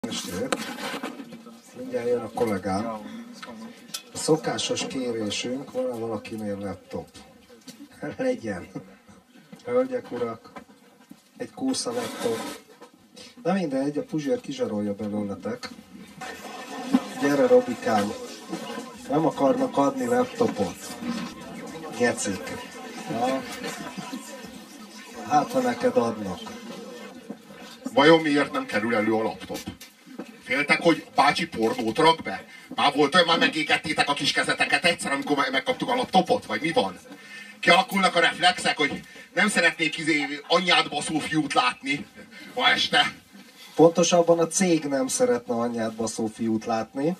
estét! Mindjárt jön a kollégám. A szokásos kérésünk, van-e valakinél laptop? Legyen. Hölgyek, urak, egy kósza laptop. Na mindegy, a Puzsér kizsarolja belőletek. Gyere, Robikám! Nem akarnak adni laptopot. Gecik. Na, hát, ha neked adnak. Vajon miért nem kerül elő a laptop? Féltek, hogy bácsi pornót rak be? Már megégettétek a kis kezeteket egyszer, amikor megkaptuk a laptopot? Vagy mi van? Kialakulnak a reflexek, hogy nem szeretnék anyját baszó fiút látni ma este. Pontosabban a cég nem szeretne anyját baszó fiút látni.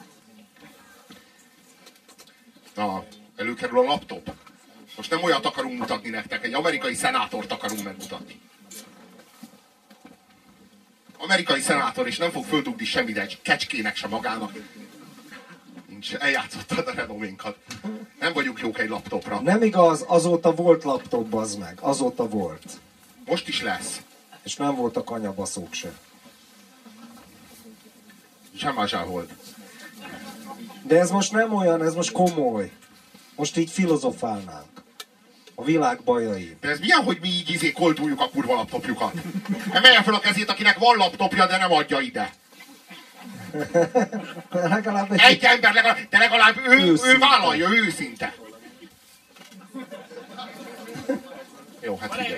Na, előkerül a laptop. Most nem olyat akarunk mutatni nektek, egy amerikai szenátort akarunk megmutatni. Amerikai szenátor, és nem fog földugni semmit, egy kecskének se magának. Nincs, eljátszottad a renoménkat. Nem vagyunk jók egy laptopra. Nem igaz, azóta volt laptop, bazd meg. Azóta volt. Most is lesz. És nem voltak anyabaszók se. Sem volt. De ez most nem olyan, ez most komoly. Most így filozofálnánk. A világ bajai. De ez milyen, hogy mi így koltuljuk a kurva laptopjukat? Emelje fel a kezét, akinek van laptopja, de nem adja ide. Egy ember legalább, de legalább ő vállalja, ő őszinte. Jó, hát figyelj.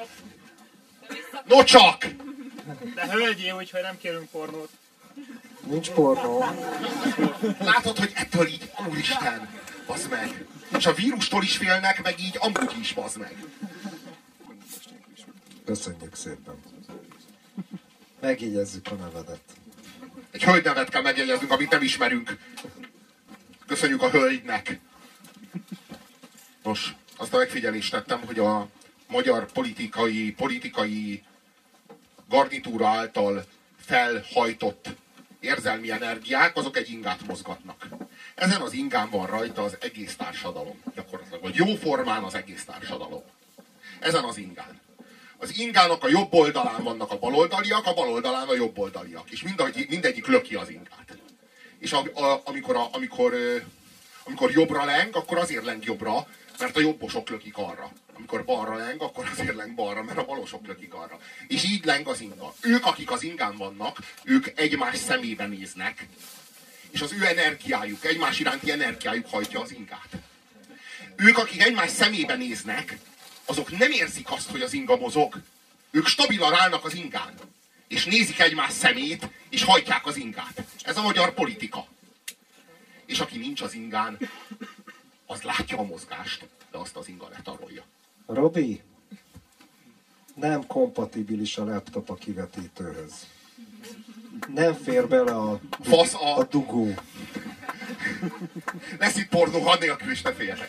No csak! De hölgyé, úgyhogy nem kérünk pornót. Nincs pornó. Látod, hogy ettől így, úristen, bazd meg. És a vírustól is félnek, meg így amúgy is, bazd meg. Köszönjük szépen. Megjegyezzük a nevedet. Egy hölgynevet kell megjegyeznünk, amit nem ismerünk. Köszönjük a hölgynek. Nos, azt a megfigyelést tettem, hogy a magyar politikai garnitúra által felhajtott érzelmi energiák, azok egy ingát mozgatnak. Ezen az ingán van rajta az egész társadalom. Gyakorlatilag, vagy jó formán az egész társadalom. Ezen az ingán. Az ingának a jobb oldalán vannak a baloldaliak, a bal oldalán a jobb oldaliak. És mindegyik löki az ingát. És amikor jobbra leng, akkor azért leng jobbra, mert a jobbosok lökik arra. Amikor balra leng, akkor azért leng balra, mert a balosok lökik arra. És így leng az inga. Ők, akik az ingán vannak, ők egymás szemébe néznek, és az ő energiájuk, egymás iránti energiájuk hajtja az ingát. Ők, akik egymás szemébe néznek, azok nem érzik azt, hogy az inga mozog. Ők stabilan állnak az ingán, és nézik egymás szemét, és hajtják az ingát. Ez a magyar politika. És aki nincs az ingán, az látja a mozgást, de azt az inga letarolja. Robi, nem kompatibilis a laptop a kivetítőhöz. Nem fér bele a dugó. Lesz itt pornó, ha nélkül is, ne féljetek.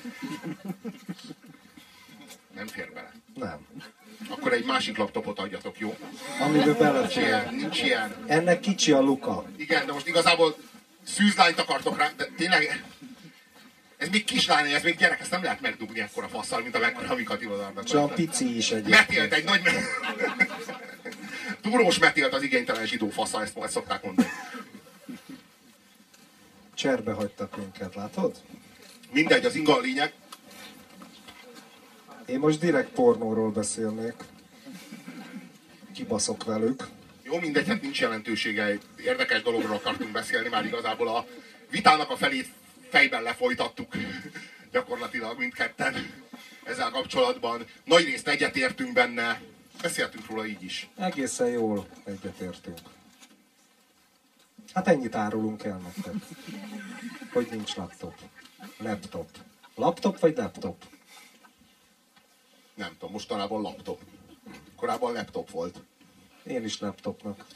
Nem fér bele. Nem. Akkor egy másik laptopot adjatok, jó? Amiben belefér. Nincs ilyen. Ennek kicsi a luka. Igen, de most igazából szűzlányt akartok rá, de tényleg... Ez még kislány, ez még gyerek, ezt nem lehet megdugni ekkora fasszal, mint amekkora amiket irodalmat. Csak pici is egyébként. Metélt, egy nagy... Túrós metélt az igénytelen zsidó fassa, ezt majd szokták mondani. Cserbe hagytak minket, látod? Mindegy, az inga a lényeg. Én most direkt pornóról beszélnék. Kibaszok velük. Jó, mindegy, hát nincs jelentősége. Érdekes dologról akartunk beszélni, már igazából a vitának a felét fejben lefolytattuk. Gyakorlatilag mindketten ezzel kapcsolatban. Nagy részt egyetértünk benne. Beszéltünk róla így is. Egészen jól egyetértünk. Hát ennyit árulunk el nektek. Hogy nincs laptop. Laptop. Laptop vagy laptop? Nem tudom, mostanában laptop. Korábban laptop volt. Én is laptopnak.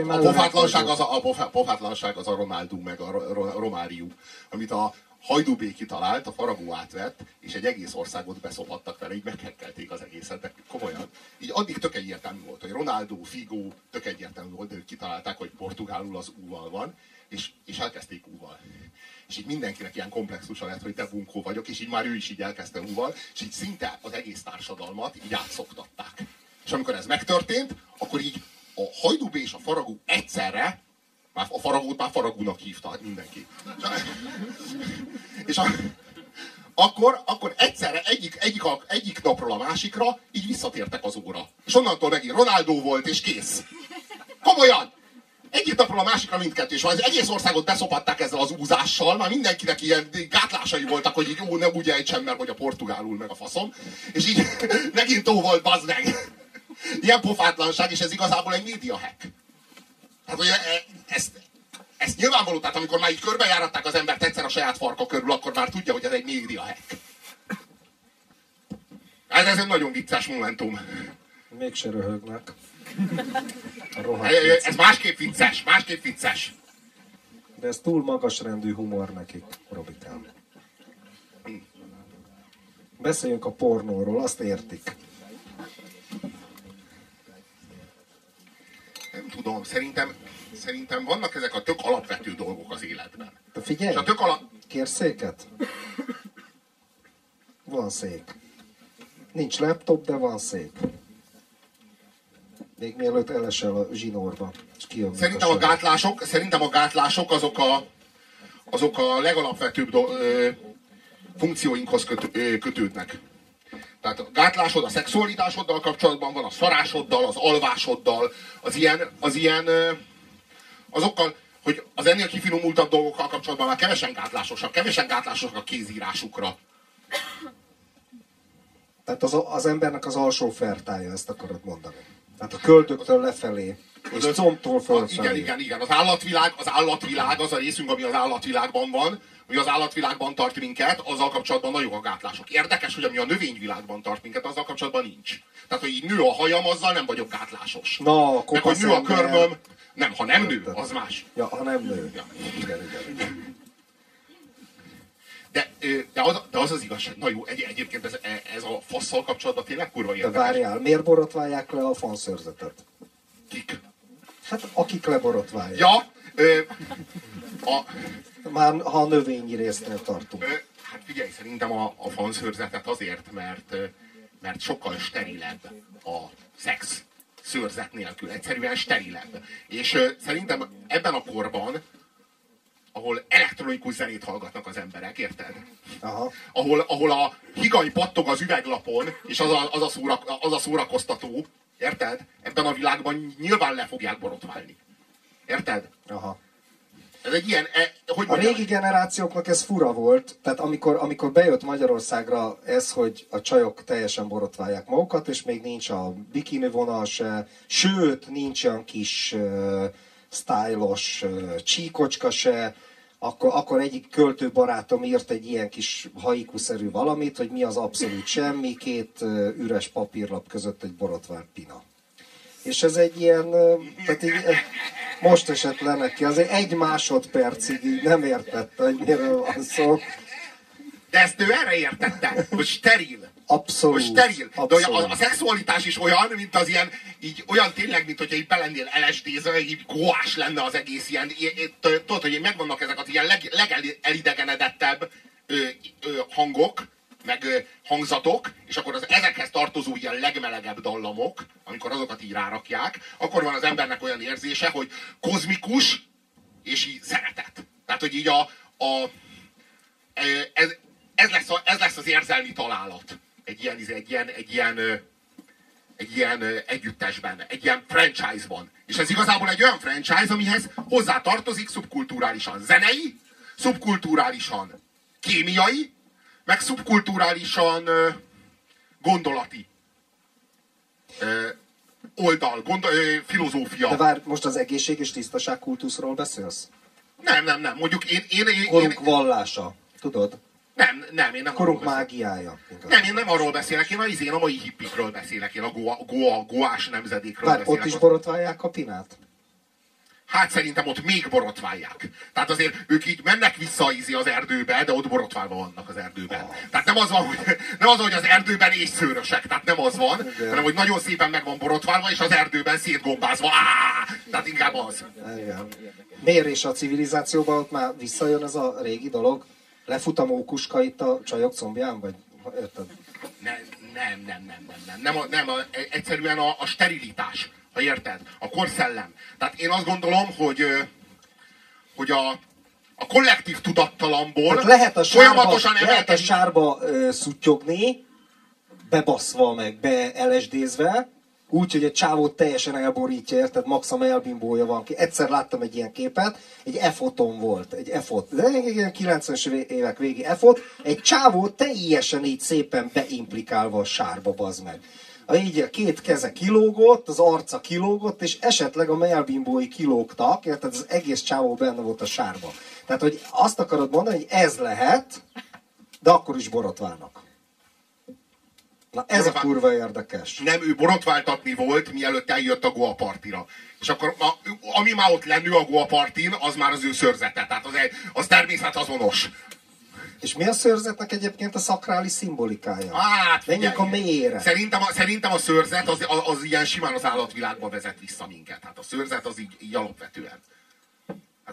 A pofátlanság az a Ronaldo meg a Romáriu, amit a Hajdú kitalált, a Faragó átvett, és egy egész országot beszophattak vele, így meghekkelték az egészet, de komolyan. Így addig tök egyértelmű volt, hogy Ronaldo, Figo, tök egyértelmű volt, de ők kitalálták, hogy portugálul az U-val van, és elkezdték U-val. És így mindenkinek ilyen komplexusa lett, hogy de bunkó vagyok, és így már ő is így elkezdte U-val, és így szinte az egész társadalmat így átszoktatták. És amikor ez megtörtént, akkor így a Hajdú és a Faragó egyszerre Már a faragót már faragónak hívta mindenki. És akkor egyszerre egyik napról a másikra így visszatértek az óra. És onnantól megint Ronaldo volt, és kész. Komolyan! Egyik napról a másikra mindkettő, és az egész országot beszopatták ezzel az úzással, már mindenkinek ilyen gátlásai voltak, hogy így ne úgy ejtsen, mert hogy a portugálul meg a faszom. És így megint tó volt, bazd meg. Ilyen pofátlanság, és ez igazából egy média hack. Hát, hogy ezt nyilvánvaló, tehát amikor már így körbejáratták az embert egyszer a saját farka körül, akkor már tudja, hogy ez egy média hack. Ez egy nagyon vicces momentum. Mégse röhögnek. Ez másképp vicces. De ez túl magasrendű humor nekik, Robikám. Beszéljünk a pornóról, azt értik. Nem tudom, szerintem vannak ezek a tök alapvető dolgok az életben. De figyelj, kérsz széket? Van szék. Nincs laptop, de van szék. Még mielőtt elesel a zsinórba. Szerintem a gátlások azok a legalapvetőbb funkcióinkhoz kötődnek. Tehát a gátlásod a szexualitásoddal kapcsolatban van, a szarásoddal, az alvásoddal, az ilyen azokkal, hogy az ennél kifinomultabb dolgokkal kapcsolatban már kevesen gátlásosak a kézírásukra. Tehát az embernek az alsó fertája, ezt akarod mondani. Tehát a köldöktől lefelé, és combtól fölfelé. Igen. Az állatvilág, az a részünk, ami az állatvilágban van, ami az állatvilágban tart minket, azzal kapcsolatban nagyok a gátlások. Érdekes, hogy ami a növényvilágban tart minket, azzal kapcsolatban nincs. Tehát, hogy így nő a hajam, azzal nem vagyok gátlásos. Na, meg, hogy nő a körmöm, nem, ha nem nő, az más. Ja, ha nem nő. Ja. Igen. De az az igazság. Na jó, egyébként ez a fasszal kapcsolatban tényleg kurva érdekes. De várjál, miért borotválják le a fanszőrzetet? Kik? Hát akik leborotválják. Ja, már ha a növényi résznél tartunk. Hát figyelj, szerintem a fanszőrzetet azért, mert sokkal sterilebb a szex szőrzet nélkül. Egyszerűen sterilebb. És szerintem ebben a korban, ahol elektronikus zenét hallgatnak az emberek, érted? Aha. Ahol a higany pattog az üveglapon, és az a szórakoztató, érted? Ebben a világban nyilván le fogják borotválni. Érted? Aha. Ez egy ilyen, a régi generációknak ez fura volt, tehát amikor bejött Magyarországra ez, hogy a csajok teljesen borotválják magukat, és még nincs a bikini vonal se, sőt, nincs olyan kis stylos csíkocska se, akkor egyik költő barátom írt egy ilyen kis haiku-szerű valamit, hogy mi az abszolút semmi, két üres papírlap között egy borotvált pina. És ez egy ilyen, tehát így, most esett le neki, azért egy másodpercig így nem értette, hogy miről van szó. De ezt ő erre értette, hogy steril. Abszolút. Hogy steril. Abszolút. De a szexualitás is olyan, mint az ilyen, így olyan tényleg, mint hogyha így belennél LSD-zve, így goás lenne az egész ilyen. Tudod, hogy megvannak ezek az ilyen legelidegenedettebb hangok, meg hangzatok, és akkor az ezekhez tartozó ilyen legmelegebb dallamok, amikor azokat így rárakják, akkor van az embernek olyan érzése, hogy kozmikus, és így szeretet. Tehát, hogy így ez lesz az érzelmi találat egy ilyen együttesben, egy ilyen franchise-ban. És ez igazából egy olyan franchise, amihez hozzá tartozik szubkulturálisan zenei, szubkulturálisan kémiai, meg szubkulturálisan gondolati oldal, filozófia. De várj, most az egészség és tisztaság kultuszról beszélsz? Nem. Mondjuk Korunk vallása, tudod? Nem, én nem. Korunk mágiája. Nem, én nem arról beszélek, én a mai hippikről beszélek, én a goás nemzedékről beszélek. Ott is borotválják a pinát? Hát szerintem ott még borotválják. Tehát azért ők így mennek vissza az erdőbe, de ott borotválva vannak az erdőben. Tehát nem az van, hogy az erdőben észszőrösek, tehát nem az van, hanem hogy nagyon szépen meg van borotválva, és az erdőben szétgombázva. Tehát inkább az. Igen. Miért is a civilizációban ott már visszajön ez a régi dolog? Lefut a mókuska itt a csajok combján, vagy érted? Nem, egyszerűen a sterilitás, ha érted, a korszellem. Tehát én azt gondolom, hogy a kollektív tudattalamból tehát lehet a folyamatosan sárba szuttyogni, bebaszva meg, LSD-zve, úgy, hogy egy csávót teljesen elborítja, érted, max a melbimbója van ki. Egyszer láttam egy ilyen képet, egy F-oton volt, egy F-ot, de ilyen 90-es évek végi F-ot, egy csávó teljesen így szépen beimplikálva a sárba, bazd meg. Így a két keze kilógott, az arca kilógott, és esetleg a melbimbói kilógtak, érted, az egész csávó benne volt a sárba. Tehát, hogy azt akarod mondani, hogy ez lehet, de akkor is borotválnak. Na ez a kurva érdekes. Nem, ő borotváltatni volt, mielőtt eljött a Goa partira. És akkor, ami már ott lennő a Goa partin, az már az ő szőrzete. Tehát az természetazonos. És mi a szőrzetnek egyébként a szakrális szimbolikája? Hát, menjünk a mélyére. Szerintem a szőrzet az ilyen simán az állatvilágba vezet vissza minket. Hát a szőrzet az így alapvetően. Hát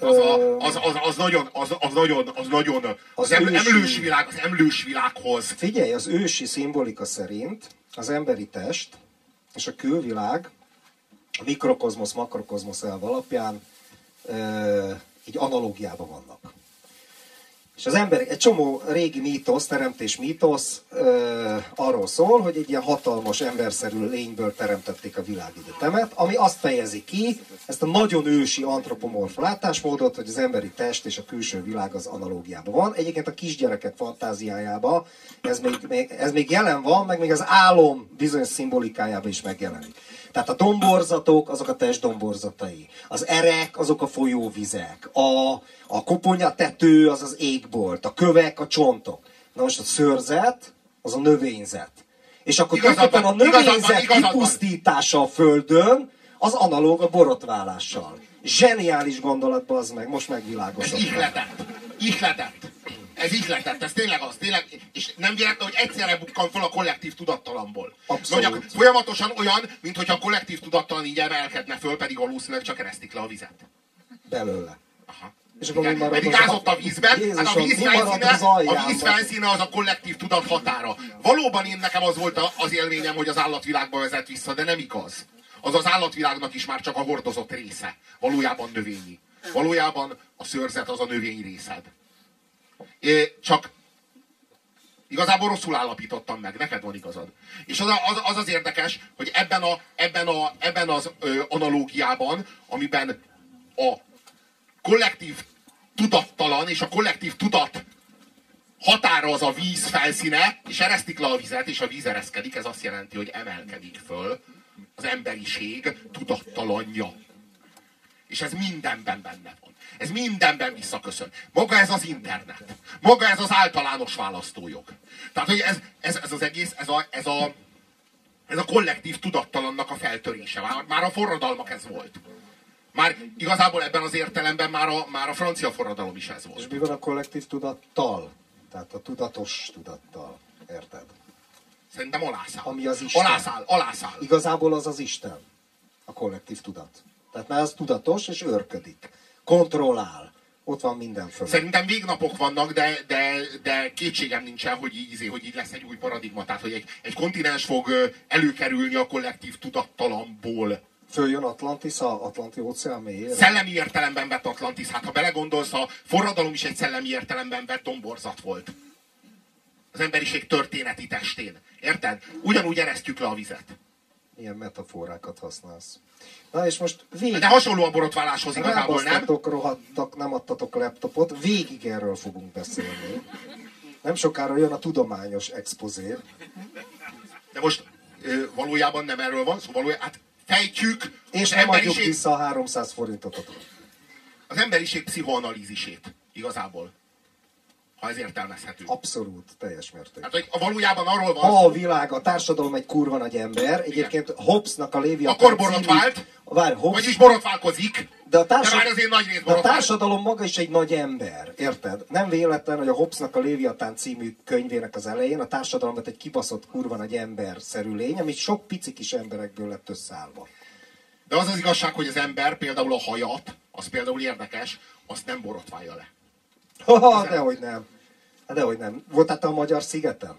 az emlős világhoz. Figyelj, az ősi szimbolika szerint az emberi test és a külvilág a mikrokozmosz, makrokozmosz elv alapján így analógiában vannak. És az ember, egy csomó régi mítosz, teremtés mítosz arról szól, hogy egy ilyen hatalmas emberszerű lényből teremtették a világegyetemet, ami azt fejezi ki, ezt a nagyon ősi antropomorf látásmódot, hogy az emberi test és a külső világ az analógiában van. Egyébként a kisgyerekek fantáziájában ez még jelen van, meg még az álom bizonyos szimbolikájában is megjelenik. Tehát a domborzatok, azok a test domborzatai. Az erek, azok a folyóvizek. A koponyatető, az az égbolt. A kövek, a csontok. Na most a szőrzet, az a növényzet. És akkor tulajdonképpen a növényzet kipusztítása a Földön, az analóg a borotválással. Zseniális gondolat, bazd meg, most megvilágosodott. Ez ihletett, ez tényleg az, és nem véletlen, hogy egyszerre bukkan fel a kollektív tudattalamból. Abszolút. Folyamatosan olyan, mintha a kollektív tudattalan így emelkedne föl, pedig valószínűleg csak eresztik le a vizet. Belőle. Aha. És akkor pedig ázott a vízben, Jézusom, hát a víz felszíne az a kollektív tudat határa. Valóban nekem az volt az élményem, hogy az állatvilágba vezet vissza, de nem igaz. Az állatvilágnak is már csak a hordozott része. Valójában növényi. Valójában a szőrzet az a növény részed. Csak igazából rosszul állapítottam meg, neked van igazad. És az érdekes, hogy ebben az analógiában, amiben a kollektív tudattalan és a kollektív tudat határa az a víz felszíne, és eresztik le a vizet, és a víz ereszkedik, ez azt jelenti, hogy emelkedik föl az emberiség tudattalanja. És ez mindenben benne van. Ez mindenben visszaköszön. Maga ez az internet. Maga ez az általános választójog. Tehát, hogy ez az egész, ez a kollektív tudattalannak a feltörése. Már a forradalmak ez volt. Már igazából ebben az értelemben már a francia forradalom is ez volt. És mi van a kollektív tudattal? Tehát a tudatos tudattal. Érted? Szerintem alászáll. Ami az Isten. Alászáll. Igazából az az Isten. A kollektív tudat. Tehát már az tudatos és őrködik. Kontrollál. Ott van minden fölött. Szerintem végnapok vannak, de kétségem nincsen, hogy így lesz egy új paradigma. Tehát, hogy egy kontinens fog előkerülni a kollektív tudattalamból. Följön Atlantis, a Atlanti óceán mélyére? Szellemi értelemben vett Atlantis. Hát ha belegondolsz, a forradalom is egy szellemi értelemben vett domborzat volt. Az emberiség történeti testén. Érted? Ugyanúgy eresztjük le a vizet. Milyen metaforákat használsz. Na és most végig... De hasonló a borotváláshoz igazából, nem? Rohadtak, nem adtatok laptopot, végig erről fogunk beszélni. Nem sokára jön a tudományos expozé. De most valójában nem erről van szó, hát fejtjük és nem adjuk vissza a 300 forintot. Az emberiség pszichoanalízisét igazából. Ha ez értelmezhető. Abszolút, teljes mértékben. Hát, hogy valójában arról van szó. A világ, a társadalom egy kurva nagy ember. Egyébként Hobbesnak a Léviatán akkor borotvált, vagyis borotválkozik, de a társadalom maga is egy nagy ember, érted? Nem véletlen, hogy a Hobbesnak a Léviatán című könyvének az elején a társadalmat egy kibaszott kurva nagy ember-szerű lény, ami sok pici kis emberekből lett összeállva. De az az igazság, hogy az ember például a hajat, az például érdekes, azt nem borotválja le. Dehogy nem. Dehogy nem. Voltál te a Magyar Szigeten?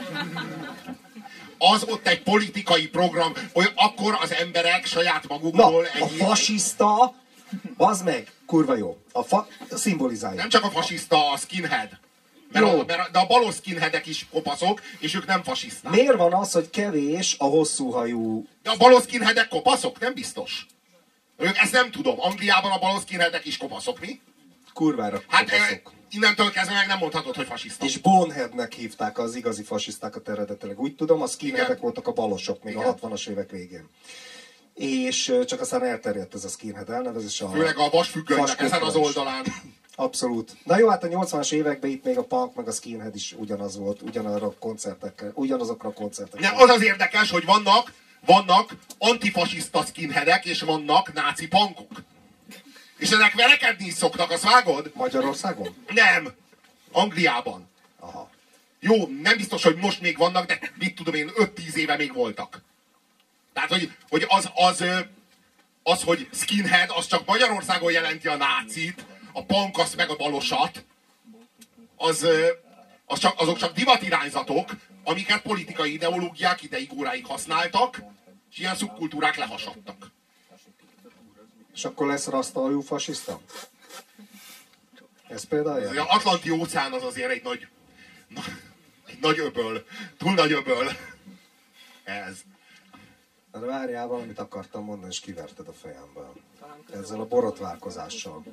Az ott egy politikai program, hogy akkor az emberek saját magukból... A fasiszta Bazd meg, kurva jó. Szimbolizálja. Nem csak a fasiszta a skinhead. De a balos skinheadek is kopaszok, és ők nem fasiszták. Miért van az, hogy kevés a hosszúhajú... De a balos skinheadek kopaszok? Nem biztos. Ezt nem tudom. Angliában a balos skinheadek is kopaszok, mi? Kurvára hát kopaszok. Innentől kezdve meg nem mondhatod, hogy fasiszta. És boneheadnek hívták az igazi fasisztákat eredetileg. Úgy tudom, a skinheadek voltak a balosok még a 60-as évek végén. És csak aztán elterjedt ez a skinhead elnevezés. Főleg a vasfüggönynek ezen az oldalán. Abszolút. Na jó, hát a 80-as években itt még a punk meg a skinhead is ugyanaz volt, ugyanazokra a koncertekkel. Nem, az az érdekes, hogy vannak antifasiszta skinheadek, és vannak náci punkok. És ezek verekedni is szoktak, azt vágod? Magyarországon? Nem. Angliában. Aha. Jó, nem biztos, hogy most még vannak, de mit tudom én, 5-10 éve még voltak. Tehát, hogy az, hogy skinhead, az csak Magyarországon jelenti a nácit, a punk azt meg a balosat, azok csak divatirányzatok, amiket politikai ideológiák ideig óráig használtak, és ilyen szubkultúrák lehasadtak. És akkor lesz rasztahajú fasiszta? Ez például? Az Atlanti óceán az azért egy nagy öböl. Túl nagy öböl. Ez. De várjál, valamit akartam mondani, és kiverted a fejemből. Ezzel a borotválkozással.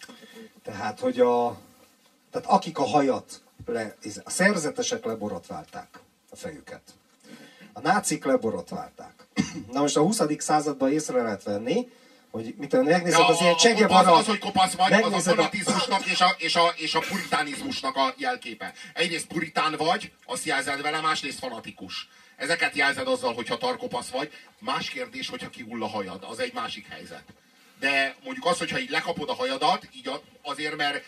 Tehát, hogy tehát akik a hajat, a szerzetesek leborotválták a fejüket. A nácik leborotválták. Na most a 20. században észre lehet venni, hogy megnézed az ilyen Che Guevara... Az, hogy kopasz vagy, az a fanatizmusnak és a puritánizmusnak a jelképe. Egyrészt puritán vagy, azt jelzed vele, másrészt fanatikus. Ezeket jelzed azzal, hogyha tarkopasz vagy. Más kérdés, hogyha kihull a hajad. Az egy másik helyzet. De mondjuk az, hogyha így lekapod a hajadat, így azért, mert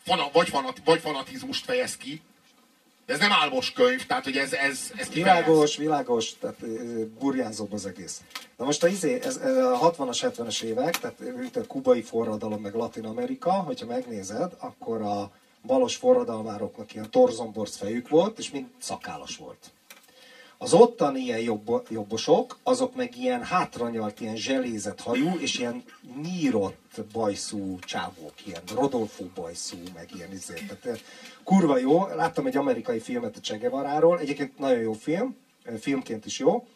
vagy fanatizmust fejez ki, de ez nem álmos könyv, tehát hogy ez világos, tehát burjánzóbb az egész. Na most ez a 60-as, 70-es évek, tehát a kubai forradalom, meg Latin Amerika, hogyha megnézed, akkor a balos forradalmároknak ilyen torzomborz fejük volt, és mind szakállas volt. Az ottani ilyen jobbosok, azok meg ilyen hátranyalt, ilyen zselézett hajú, és ilyen nyírott bajszú csávók, ilyen Rodolfo bajszú, meg ilyen izé. Tehát kurva jó, láttam egy amerikai filmet a Che Guevaráról, egyébként nagyon jó film, filmként is jó,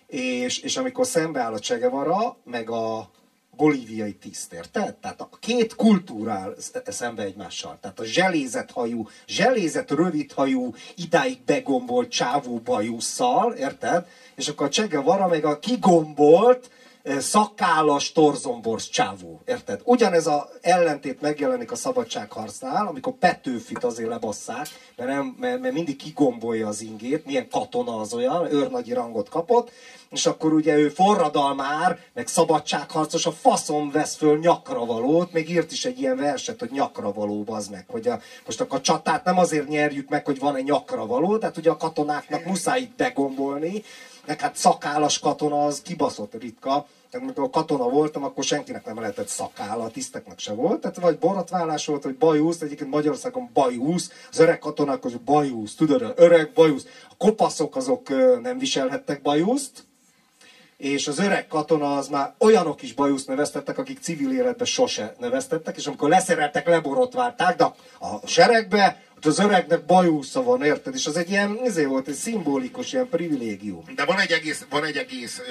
és amikor szembeáll a Che Guevara, meg a bolíviai tiszt, érted? Tehát a két kultúrál szembe egymással. Tehát a zselézett rövidhajú, idáig begombolt csávó bajusszal, érted? És akkor a Che Guevara meg a kigombolt, szakállas torzomborz csávó, érted? Ugyanez az ellentét megjelenik a szabadságharcnál, amikor Petőfit azért lebasszák, mert mindig kigombolja az ingét, milyen katona az olyan, őrnagyi rangot kapott, és akkor ugye ő forradalmár, meg szabadságharcos, a faszom vesz föl nyakravalót, még írt is egy ilyen verset, hogy nyakravaló, bazd meg, hogy most akkor a csatát nem azért nyerjük meg, hogy van egy nyakravaló, tehát ugye a katonáknak muszáj itt begombolni, meg hát szakállas katona az kibaszott ritka. Tehát amikor katona voltam, akkor senkinek nem lehetett szakálla, a tiszteknek se volt. Tehát vagy borotválás volt, vagy bajusz, egyébként Magyarországon bajusz, az öreg katonák az bajusz, tudod, öreg bajusz. A kopaszok azok nem viselhettek bajuszt, és az öreg katona az már olyanok is bajuszt neveztettek, akik civil életben sose neveztettek, és amikor leszereltek, leborotválták, de a seregbe az öregnek bajusza van, érted? És az egy ilyen, ezért volt egy szimbolikus, ilyen privilégium. De van egy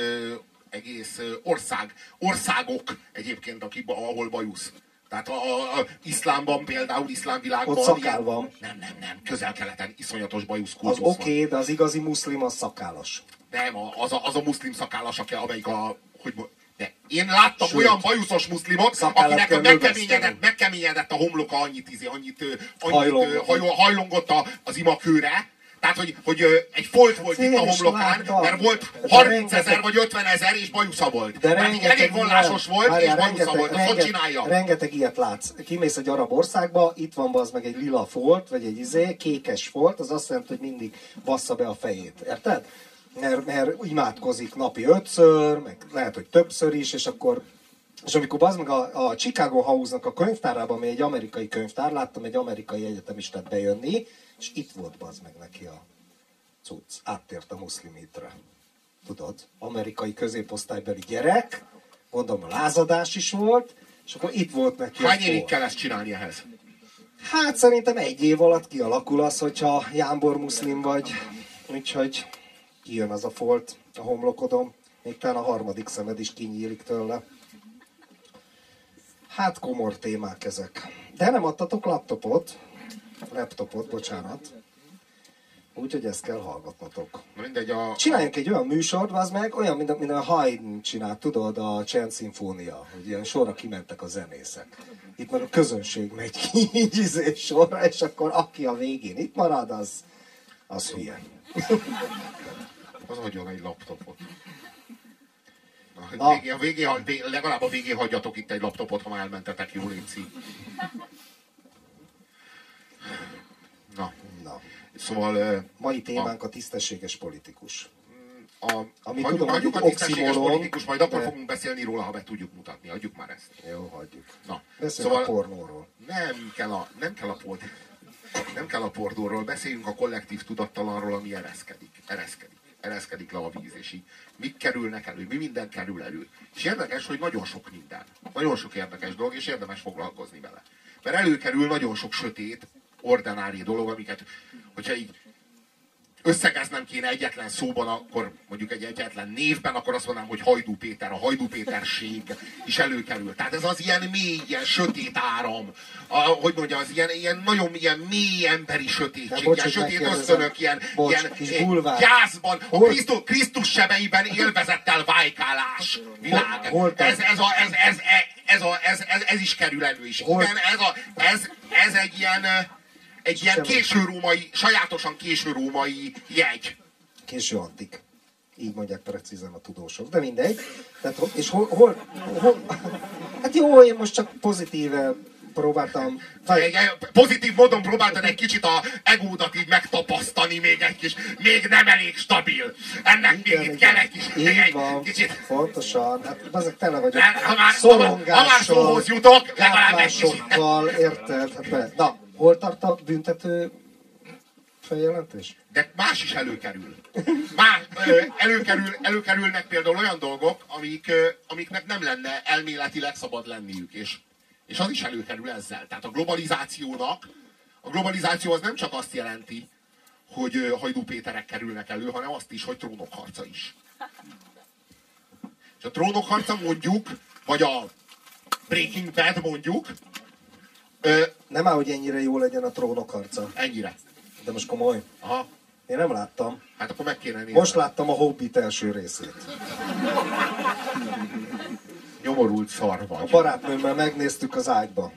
egész országok egyébként, ahol bajusz. Tehát a iszlámban például, iszlámvilágban... Ott szakál van. Nem. Közel-keleten iszonyatos bajuszkultusz van. Az oké, de az igazi muszlim az szakállas. Nem, az a muszlim szakállas, amelyik de én láttam olyan bajuszos muszlimot, akinek megkeményedett a homloka, annyit hajlongott az imakőre. Tehát, hogy egy folt volt itt a homlokán, mert volt 30 000 vagy 50 000 és bajusza volt. De elég vallásos volt, és bajusza volt. Azt hogy csinálja? Rengeteg ilyet látsz. Kimész egy arab országba, itt van az meg egy lila folt, vagy egy kékes folt, az azt jelenti, hogy mindig bassza be a fejét. Érted? Mert imádkozik napi 5-ször, meg lehet, hogy többször is, és amikor bazd meg a Chicago House-nak a könyvtárában, ami egy amerikai könyvtár, láttam egy amerikai egyetemistát bejönni, és itt volt bazd meg neki a cucc. Áttért a muszlim hitre. Tudod, amerikai középosztálybeli gyerek, gondolom a lázadás is volt, és És akkor itt volt neki Hány évig kell ezt csinálni ehhez? Hát szerintem 1 év alatt kialakul az, hogyha jámbor muszlim vagy. Úgyhogy kijön az a folt a homlokodon. Még talán a 3. szemed is kinyílik tőle. Hát komor témák ezek. De nem adtatok laptopot, bocsánat. Úgyhogy ezt kell hallgatnotok. Na mindegy, Csináljunk egy olyan műsort, az meg olyan, mint a Haydn csinált, tudod, a Csend szimfónia, hogy ilyen sorra kimentek a zenészek. Itt már a közönség megy ki, így sorra, és akkor aki a végén itt marad, az hülye. az adjon egy laptopot. Legalább a végén hagyjatok itt egy laptopot, ha már elmentetek, jó létszik. Na. Szóval... Mai témánk a tisztességes politikus. Hagyjuk a tisztességes politikus, majd akkor fogunk beszélni róla, ha be tudjuk mutatni. Hagyjuk már ezt. Jó, hagyjuk. Na. Beszéljünk a pornóról. Nem kell a pornóról, beszéljünk a kollektív tudattalanról, ami ereszkedik le a víz, és így mik kerülnek elő, mi minden kerül elő. És érdekes, hogy nagyon sok minden. Nagyon sok érdekes dolog, és érdemes foglalkozni vele. Mert előkerül nagyon sok sötét, ordinári dolog, amiket, hogyha így összegeznem kéne egyetlen szóban, akkor mondjuk egy egyetlen névben, akkor azt mondanám, hogy Hajdú Péter, a Hajdú Péterség is előkerül. Tehát ez az ilyen mély, ilyen sötét áram, hogy mondja, az ilyen nagyon ilyen mély emberi sötétség, ilyen sötét ösztönök, ilyen gyászban, a Krisztus sebeiben élvezettel vájkálás világ. Ez is kerül elő is. Igen, ez egy ilyen későrómai, sajátosan későrómai jegy. Késő antik. Így mondják precízen a tudósok. De mindegy. Tehát, és hol... Hát jó, én most csak pozitíve próbáltam... Pozitív módon próbáltad egy kicsit a egódat így megtapasztani, még nem elég stabil. Ennek még itt kell egy kicsit... Pontosan. Hát ezek tele vagyok szorongással, ha már szóhoz jutok, legalább egy kicsit. Érted? Hát na, hol tart a büntető feljelentés? De más is előkerül. Előkerülnek például olyan dolgok, amiknek nem lenne elméletileg szabad lenniük, és az is előkerül ezzel. Tehát a globalizáció az nem csak azt jelenti, hogy Hajdú Péterek kerülnek elő, hanem azt is, hogy trónokharca is. És a trónokharca mondjuk, vagy a Breaking Bad mondjuk, nem áll, hogy ennyire jó legyen a trónokharca. Ennyire. De most komoly. Aha. Én nem láttam. Hát akkor meg kéne nézni. Most láttam a Hobbit első részét. Nyomorult szar vagy. A barátnőmmel megnéztük az ágyba.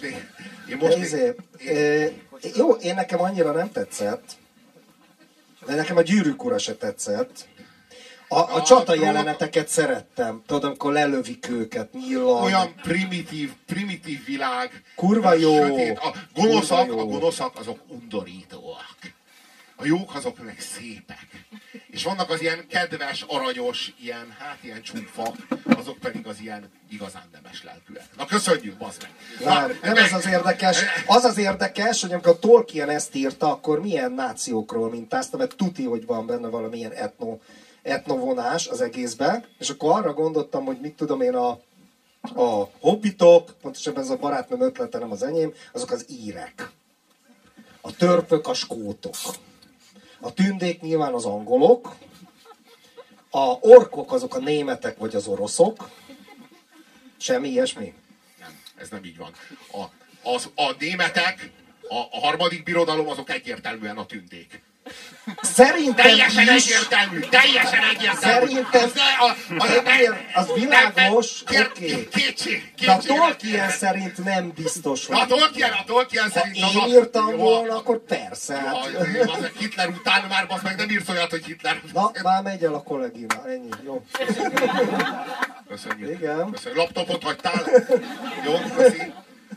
Jó, én nekem annyira nem tetszett, de nekem a Gyűrűk ura se tetszett. A csata jeleneteket szerettem. Tudod, amikor lelövik őket, nyillan. Olyan primitív világ. Kurva jó. Sötét. A gonoszak azok undorítóak. A jók azok meg szépek. És vannak az ilyen kedves, aranyos, ilyen csúfa, azok pedig az ilyen igazán nemes lelkűek. Na köszönjük, bazd meg! Nem ez az érdekes. Az az érdekes, hogy amikor Tolkien ezt írta, akkor milyen nációkról mintázta, mert tuti, hogy van benne valamilyen etnovonás az egészben, és akkor arra gondoltam, hogy mit tudom én, a hobbitok, pontosabban ez a barátnőm ötlete, nem az enyém, azok az írek. A törpök a skótok. A tündék nyilván az angolok. A orkok azok a németek vagy az oroszok. Semmi ilyesmi? Nem, ez nem így van. A németek, a harmadik birodalom azok egyértelműen a tündék. Szerintem teljesen egyértelmű. Szerintem az világos, oké. De a Tolkien szerint nem biztos, hogy... A Tolkien szerint... Ha én írtam volna, akkor persze. Hitler után már basz meg nem írsz olyat, hogy Hitler... Na, már megy el a kollégina. Ennyi, jó. Köszönjük. Igen. Köszönjük. Laptopot hagytál? Jó, köszi.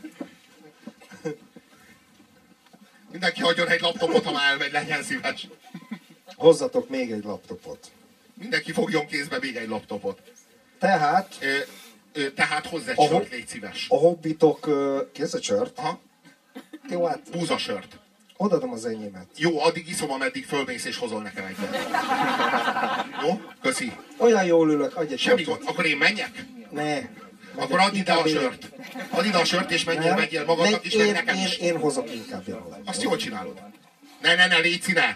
Mindenki hagyjon egy laptopot, ha már elmegy, legyen szíves. Hozzatok még egy laptopot. Mindenki fogjon kézbe még egy laptopot. Tehát hozz egy sört, légy szíves. A hobbitok... Kész a sört? Aha. Jó, hát... Húz a sört. Odaadom az enyémet. Jó, addig iszom, ameddig fölmész és hozol nekem egyet. Jó? Köszi. Olyan jól ülök, adj egy semmi gond. Akkor én menjek? Ne. Akkor add ide a sört. Add ide a sört, és menjél magadnak is, meg nekem is. Én hozok inkább belőle. Azt jól csinálod. Ne, Léci, ne!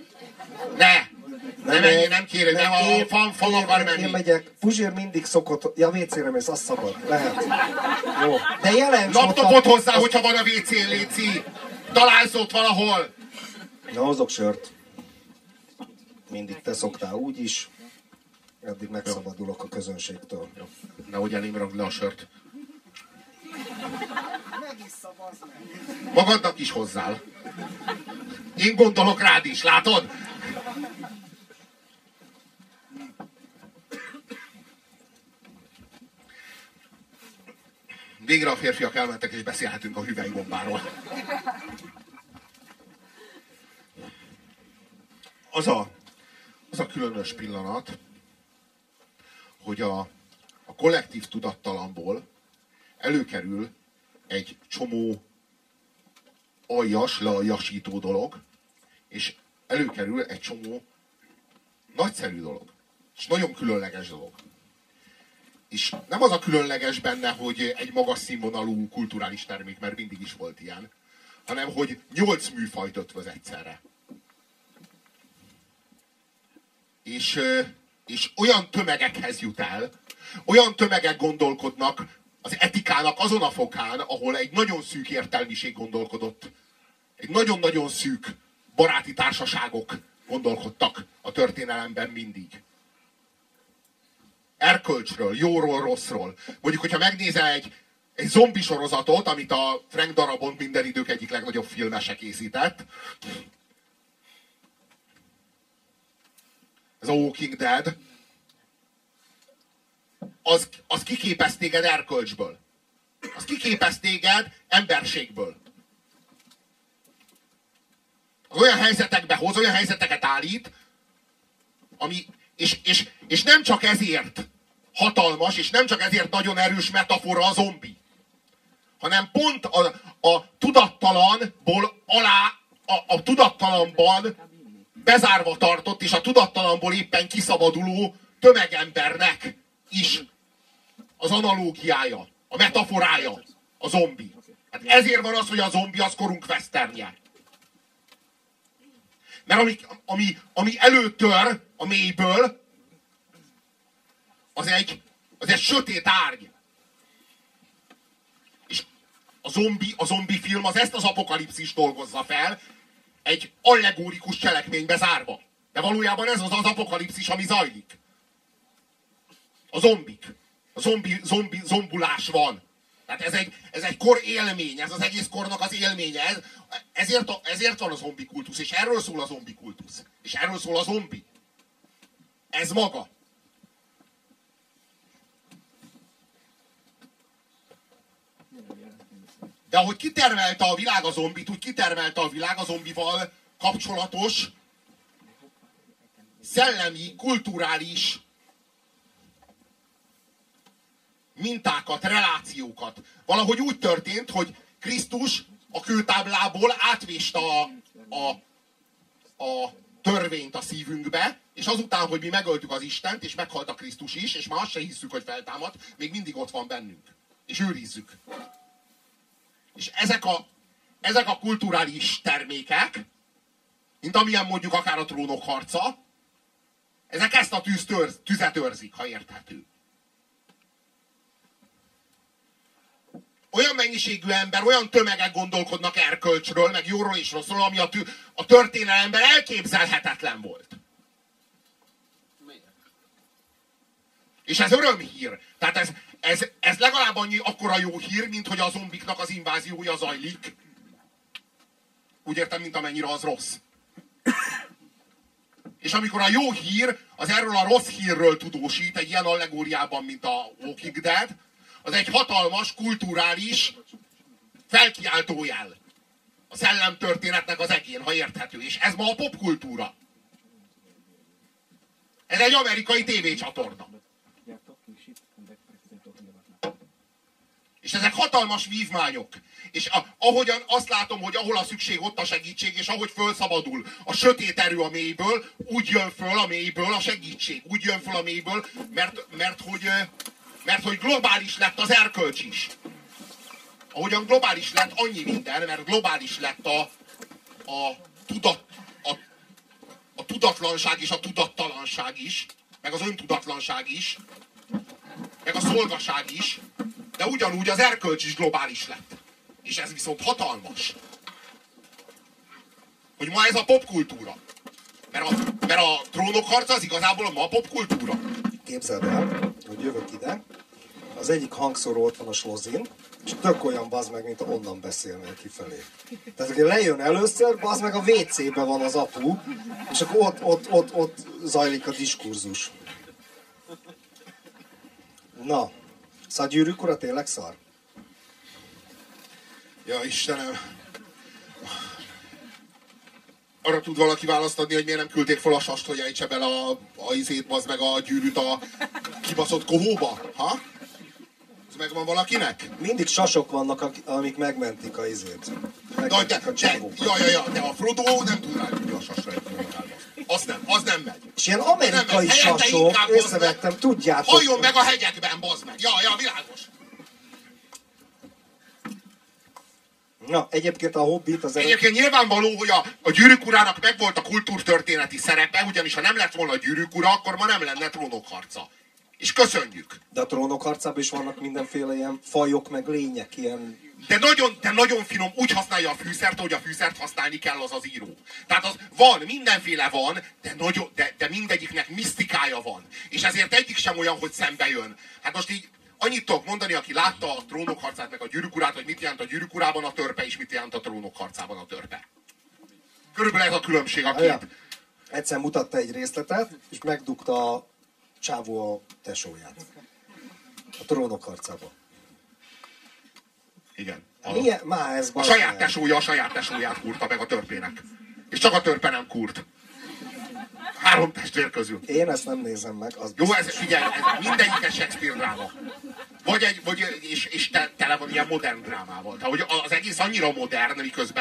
Ne menj, nem kérem, ne, ha fan akar menni. Én megyek. Puzsér mindig szokott... Ja, WC-re mész, az szabad. Lehet. Jó. De jelents laptopot hozzá, hogyha van a WC-n, Léci. Találsz ott valahol. Na, hozok sört. Mindig te szoktál úgy is. Eddig megszabadulok a közönségtől. Nehogy elém ragd le a sört. Magadnak is hozzál. Én gondolok rád is, látod? Végre a férfiak elmentek, és beszélhetünk a hüvelygombáról. Az a különös pillanat, hogy a kollektív tudattalamból előkerül egy csomó aljas, lealjasító dolog, és előkerül egy csomó nagyszerű dolog, és nagyon különleges dolog. És nem az a különleges benne, hogy egy magas színvonalú kulturális termék, mert mindig is volt ilyen, hanem hogy 8 műfajt ötvöz egyszerre. És olyan tömegekhez jut el, olyan tömegek gondolkodnak az etikának azon a fokán, ahol egy nagyon szűk értelmiség gondolkodott. Egy nagyon-nagyon szűk baráti társaságok gondolkodtak a történelemben mindig. Erkölcsről, jóról, rosszról. Mondjuk, hogyha megnézel egy zombi sorozatot, amit a Frank Darabont minden idők egyik legnagyobb filmese készített. Ez a Walking Dead. Az kiképez téged erkölcsből. Az kiképez téged emberségből. Az olyan helyzetekbe hoz, olyan helyzeteket állít, ami, és nem csak ezért hatalmas, és nem csak ezért nagyon erős metafora a zombi, hanem pont a tudattalanból a tudattalanban bezárva tartott, és a tudattalanból éppen kiszabaduló tömegembernek is az analógiája, a metaforája a zombi. Hát ezért van az, hogy a zombi az korunk westernje. Mert ami előtör a mélyből, az egy sötét árny. És a zombi film az ezt az apokalipszist dolgozza fel, egy allegórikus cselekménybe zárva. De valójában ez az apokalipszis, ami zajlik. A zombik. A zombulás van. Tehát ez egy kor élmény, ez az egész kornak az élménye. Ezért van a zombi kultusz, és erről szól a zombi kultusz. És erről szól a zombi. Ez maga. De ahogy kitermelte a világ a zombit, úgy kitermelte a világ a zombival kapcsolatos szellemi, kulturális mintákat, relációkat. Valahogy úgy történt, hogy Krisztus a kőtáblából átvéste a törvényt a szívünkbe, és azután, hogy mi megöltük az Istent, és meghalt a Krisztus is, és már azt se hisszük, hogy feltámad, még mindig ott van bennünk. És őrizzük. És ezek a kulturális termékek, mint amilyen mondjuk akár a Trónok harca, ezek ezt a tüzet őrzik, ha érthető. Olyan mennyiségű ember, olyan tömegek gondolkodnak erkölcsről, meg jóról és rosszról, ami a történelemben elképzelhetetlen volt. És ez örömhír. Tehát ez legalább akkora jó hír, mint hogy a zombiknak az inváziója zajlik. Úgy értem, mint amennyire az rossz. És amikor a jó hír, az erről a rossz hírről tudósít egy ilyen allegóriában, mint a Walking Dead, az egy hatalmas, kulturális felkiáltójel a szellemtörténetnek az egén, ha érthető. És ez ma a popkultúra. Ez egy amerikai tévécsatorna. És ezek hatalmas vívmányok. És ahogyan azt látom, hogy ahol a szükség, ott a segítség, és ahogy fölszabadul a sötét erő a mélyből, úgy jön föl a mélyből a segítség. Úgy jön föl a mélyből, mert Mert hogy globális lett az erkölcs is. Ahogyan globális lett annyi minden, mert globális lett a tudatlanság és a tudattalanság is, meg az öntudatlanság is, meg a szolgaság is, de ugyanúgy az erkölcs is globális lett. És ez viszont hatalmas. Hogy ma ez a popkultúra. Mert a Trónok harca az igazából ma a popkultúra. Képzeld el, hogy jövök ide, az egyik hangszóró ott van a slozin, és tök olyan bazd meg, mint onnan beszélnél kifelé. Tehát aki lejön először, bazd meg a WC-be van az apu, és akkor ott zajlik a diskurzus. Na, szóval a Gyűrűk ura tényleg szar? Ja, Istenem. Arra tud valaki választ adni, hogy miért nem küldték fel a sast, hogy ejtse bele a izét, bazd meg a gyűrűt a kibaszott kohóba? Ha? Ez megvan valakinek? Mindig sasok vannak, amik megmentik a izét. De a Frodo nem tud rágyújni a sasra egy könyválba. Az nem megy. És ilyen amerikai sasok, összevettem, tudjátok. Halljon meg a hegyekben, bazd meg. Ja, világos. Na, egyébként a Hobbit az... Egyébként nyilvánvaló, hogy a Gyűrűk urának megvolt a kultúrtörténeti szerepe, ugyanis ha nem lett volna a Gyűrűk ura, akkor ma nem lenne Trónok harca. És köszönjük. De a Trónok harcában is vannak mindenféle ilyen fajok, meg lények, ilyen... De nagyon finom, úgy használja a fűszert, hogy a fűszert használni kell az író. Tehát az van, mindenféle van, de mindegyiknek misztikája van. És ezért egyik sem olyan, hogy szembe jön. Hát most így annyit tudok mondani, aki látta a Trónok harcát, meg a Gyűrűk urát, hogy mit jelent a Gyűrűk urában a törpe, és mit jelent a Trónok harcában a törpe. Körülbelül ez a különbség a két. Ja. Egyszer mutatta egy részletet, és megdugta a csávó a tesóját. A Trónok harcában. Igen. A saját tesóját kurta meg a törpének. És csak a törpe nem kurt. 3 testvér közül. Én ezt nem nézem meg. Jó, figyelj, ez mindegyik egy Shakespeare dráma. És tele van ilyen modern drámával. Tehát, hogy az egész annyira modern, miközben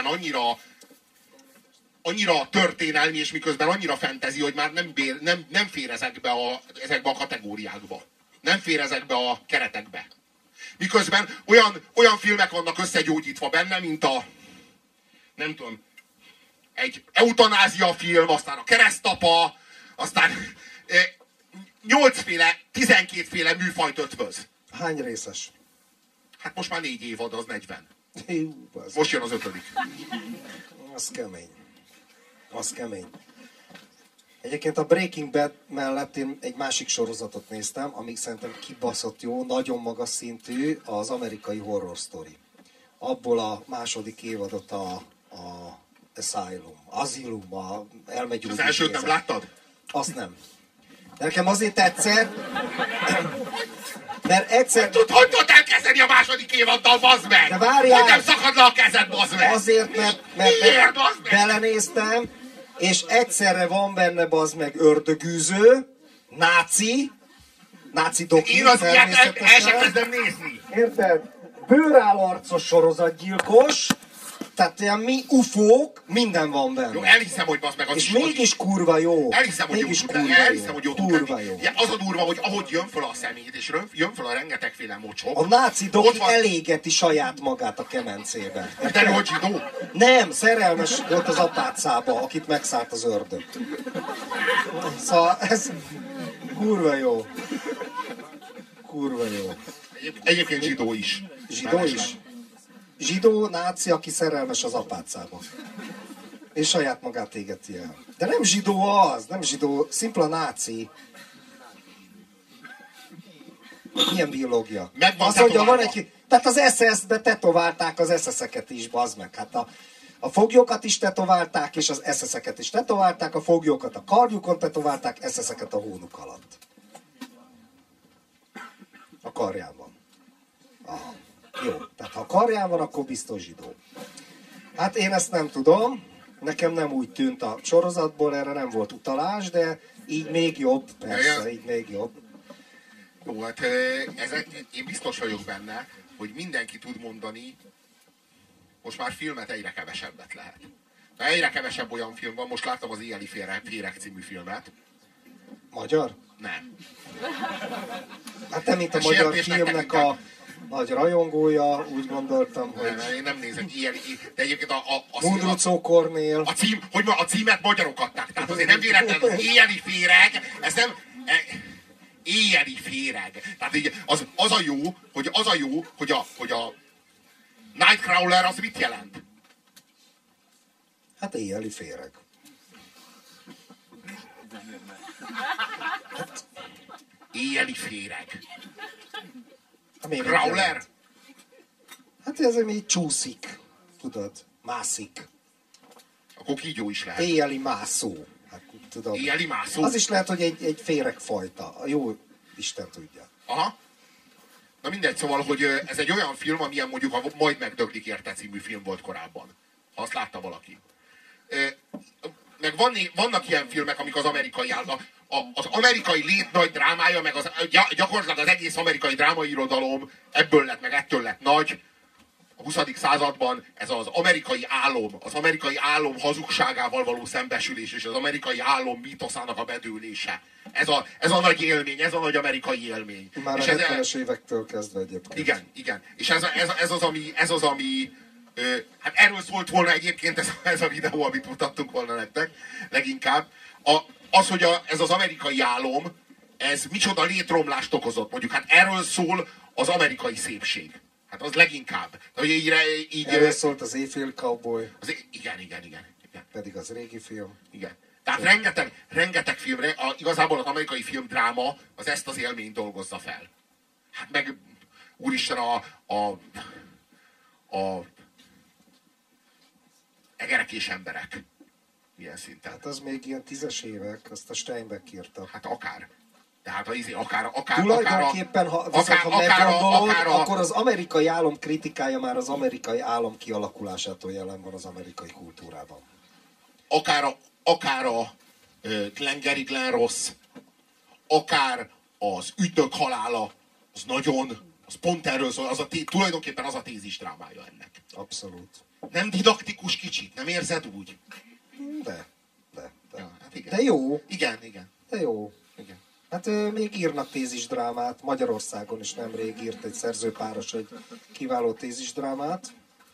annyira történelmi, és miközben annyira fantasy, hogy már nem fér ezekbe a kategóriákba. Nem fér ezekbe a keretekbe. Miközben olyan filmek vannak összegyógyítva benne, mint nem tudom, egy eutanázia film, aztán a Keresztapa, aztán 12 féle műfajt ötvöz. Hány részes? Hát most már 4 évad, az 40. Az most jön az 5. Az kemény. Egyébként a Breaking Bad mellett én egy másik sorozatot néztem, ami szerintem kibaszott jó, nagyon magas szintű, az Amerikai Horror Story. Abból a második évadot a Asylum, elmegy. Az elsőt nem láttad? Azt nem. De nekem azért tetszett, mert egyszer... Hogy tudod elkezdeni a második évaddal, bazd meg? De várjál! Hogy nem szakad le a kezed, bazd meg? Azért, mert belenéztem, és egyszerre van benne, bazd meg, ördögűző, náci doki, én az ilyet el sem kezdem nézni. Érted? Bőrállarcos sorozatgyilkos, tehát ilyen ufók, minden van benne. Jó, elhiszem, hogy bazd meg az és mégis kurva jó. Elhiszem, hogy jó tud lenni. Az a durva, hogy ahogy jön föl a szemét, és jön föl a rengetegféle mocsok. A náci doki elégeti saját magát a kemencébe. De hogy zsidó? Nem, szerelmes volt az apácába, akit megszállt az ördög. Szóval ez kurva jó. Kurva jó. Egyébként zsidó is. Zsidó is? Zsidó, náci, aki szerelmes az apácába. És saját magát égeti el. De nem zsidó az, nem zsidó, szimpla náci. Milyen biológia? Azt mondja, van egy... Tehát az SS-be tetoválták az SS-eket is, bazd meg. Hát a foglyokat is tetoválták, és az SS-eket is tetoválták, a foglyokat a karjukon tetoválták, SS-eket a hónuk alatt. A karján van. Aha. Jó, tehát ha a karján van, akkor biztos zsidó. Hát én ezt nem tudom, nekem nem úgy tűnt a sorozatból, erre nem volt utalás, de így még jobb, persze, így még jobb. Jó, hát én biztos vagyok benne, hogy mindenki tud mondani, most már filmet egyre kevesebbet lehet. De egyre kevesebb olyan film van, most láttam az Éjjeli Féreg című filmet. Magyar? Nem. Hát te, mint a Ez magyar sértésnek filmnek tekintem. a nagy rajongója, úgy gondoltam, hogy Én nem nézek ilyen, de egyébként Mundrucó Kornél. a címet magyarok adták. Tehát azért nem véletlen, az éjjeli féreg, ez nem... Éjjeli féreg. Tehát így az a jó, hogy a Nightcrawler az mit jelent? Hát éjjeli féreg. Éjjeli féreg. Hát miért Crawler? jelent? Hát ez ami csúszik, tudod, mászik. Akkor kígyó is lehet. Éjjeli mászó. Hát, tudom. Éjjeli mászó? Az is lehet, hogy egy féregfajta. A jó Isten tudja. Aha. Na mindegy, szóval, hogy ez egy olyan film, amilyen mondjuk a Majd megdöglik érte című film volt korábban. Ha azt látta valaki. Meg vannak ilyen filmek, amik az amerikai az amerikai lét nagy drámája, meg gyakorlatilag az egész amerikai drámairodalom ebből lett, meg ettől lett nagy. A 20. században ez az amerikai álom hazugságával való szembesülés, és az amerikai álom mítoszának a bedőlése. Ez a nagy élmény, ez a nagy amerikai élmény. Már és a 70-es évektől kezdve egyébként. Igen. És ez az, ami hát erről szólt volna egyébként ez a videó, amit mutattunk volna nektek, leginkább. Az, hogy ez az amerikai álom, ez micsoda létromlást okozott. Mondjuk, hát erről szól az amerikai szépség. Hát az leginkább. De, hogy így Erről szólt az Éjfél Cowboy. Igen. Pedig az régi film. Igen. Tehát rengeteg filmre, igazából az amerikai filmdráma az ezt az élményt dolgozza fel. Hát meg úristen a egerek és emberek. Milyen szinten. Hát az még ilyen 10-es évek, azt a Steinbeck írta. Hát akár. Tehát akár Tulajdonképpen, ha meggondolod, akkor az amerikai álom kritikája már az amerikai álom kialakulásától jelen van az amerikai kultúrában. Akár a Glengarry Glen Ross, akár az ügynök halála, az pont erről szól, tulajdonképpen az a tézis drámája ennek. Abszolút. Nem didaktikus kicsit, nem érzed úgy? De. Ja, hát igen. De jó. Igen. De jó. Igen. Hát még írnak tézisdrámát. Magyarországon is nemrég írt egy szerzőpáros egy kiváló tézisdrámát.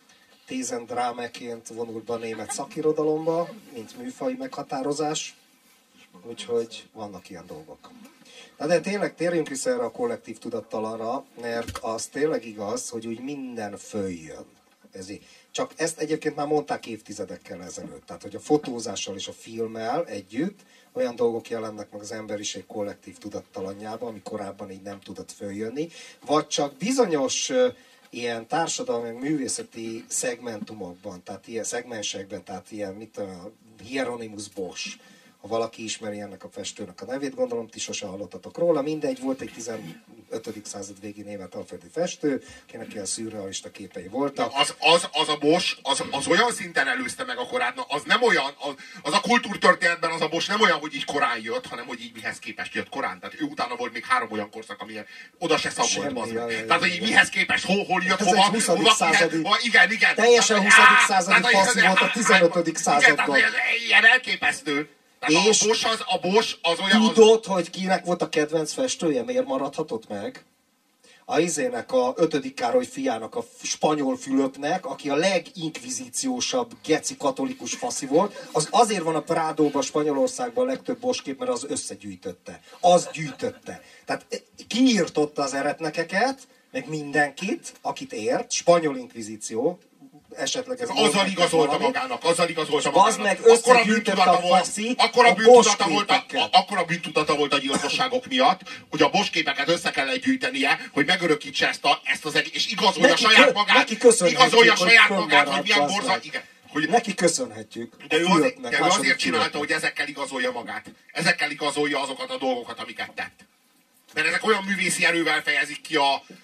Tézendrámeként vonult be a német szakirodalomba, mint műfai meghatározás. Úgyhogy vannak ilyen dolgok. De tényleg térjünk vissza erre a kollektív tudattalanra, mert az tényleg igaz, hogy úgy minden följön. Csak ezt egyébként már mondták évtizedekkel ezelőtt. Tehát, hogy a fotózással és a filmmel együtt olyan dolgok jelennek meg az emberiség kollektív tudattalanjába, ami korábban így nem tudott följönni, vagy csak bizonyos ilyen társadalmi művészeti szegmentumokban, tehát ilyen szegmensekben, tehát ilyen, mint a Hieronymus Bosch, ha valaki ismeri ennek a festőnek a nevét, gondolom ti sose hallottatok róla, mindegy, volt egy 15. század végi német alföldi festő, akinek ilyen szürrealista képei voltak. Az a Bosch, az olyan szinten előzte meg a korát, az nem olyan, az a kultúrtörténetben az a Bosch nem olyan, hogy így korán jött, hanem hogy így mihez képest jött korán. Tehát ő utána volt még 3 olyan korszak, amilyen oda se szabolt. Tehát, hogy mihez képest, hol jött, hova, Ez egy 20. századi, igen. teljesen 20. századi faszi volt a 15. században. Igen, ilyen elképesztő. És a Bosch az olyan... Tudod, hogy kinek volt a kedvenc festője? Miért maradhatott meg? A izének, a 5. Károly fiának, a spanyol Fülöpnek, aki a leginkvizíciósabb geci katolikus faszi volt, az azért van a Prádóban, Spanyolországban a legtöbb Bosch kép, mert az összegyűjtötte. Az gyűjtötte. Tehát kiírtotta az eretnekeket, meg mindenkit, akit ért, spanyol inkvizíció, esetleg ez azzal igazolta magának. Az meg összegyűjtött a faszi, akkora bűntudata volt a gyilkosságok miatt, hogy a Bosch képeket össze kellett gyűjtenie, hogy megörökítse ezt az egész, és igazolja saját magát, hogy milyen borzat, igen. Neki köszönhetjük. De ő azért csinálta, hogy ezekkel igazolja magát. Ezekkel igazolja azokat a dolgokat, amiket tett. Mert ezek olyan művészi erővel fejezik ki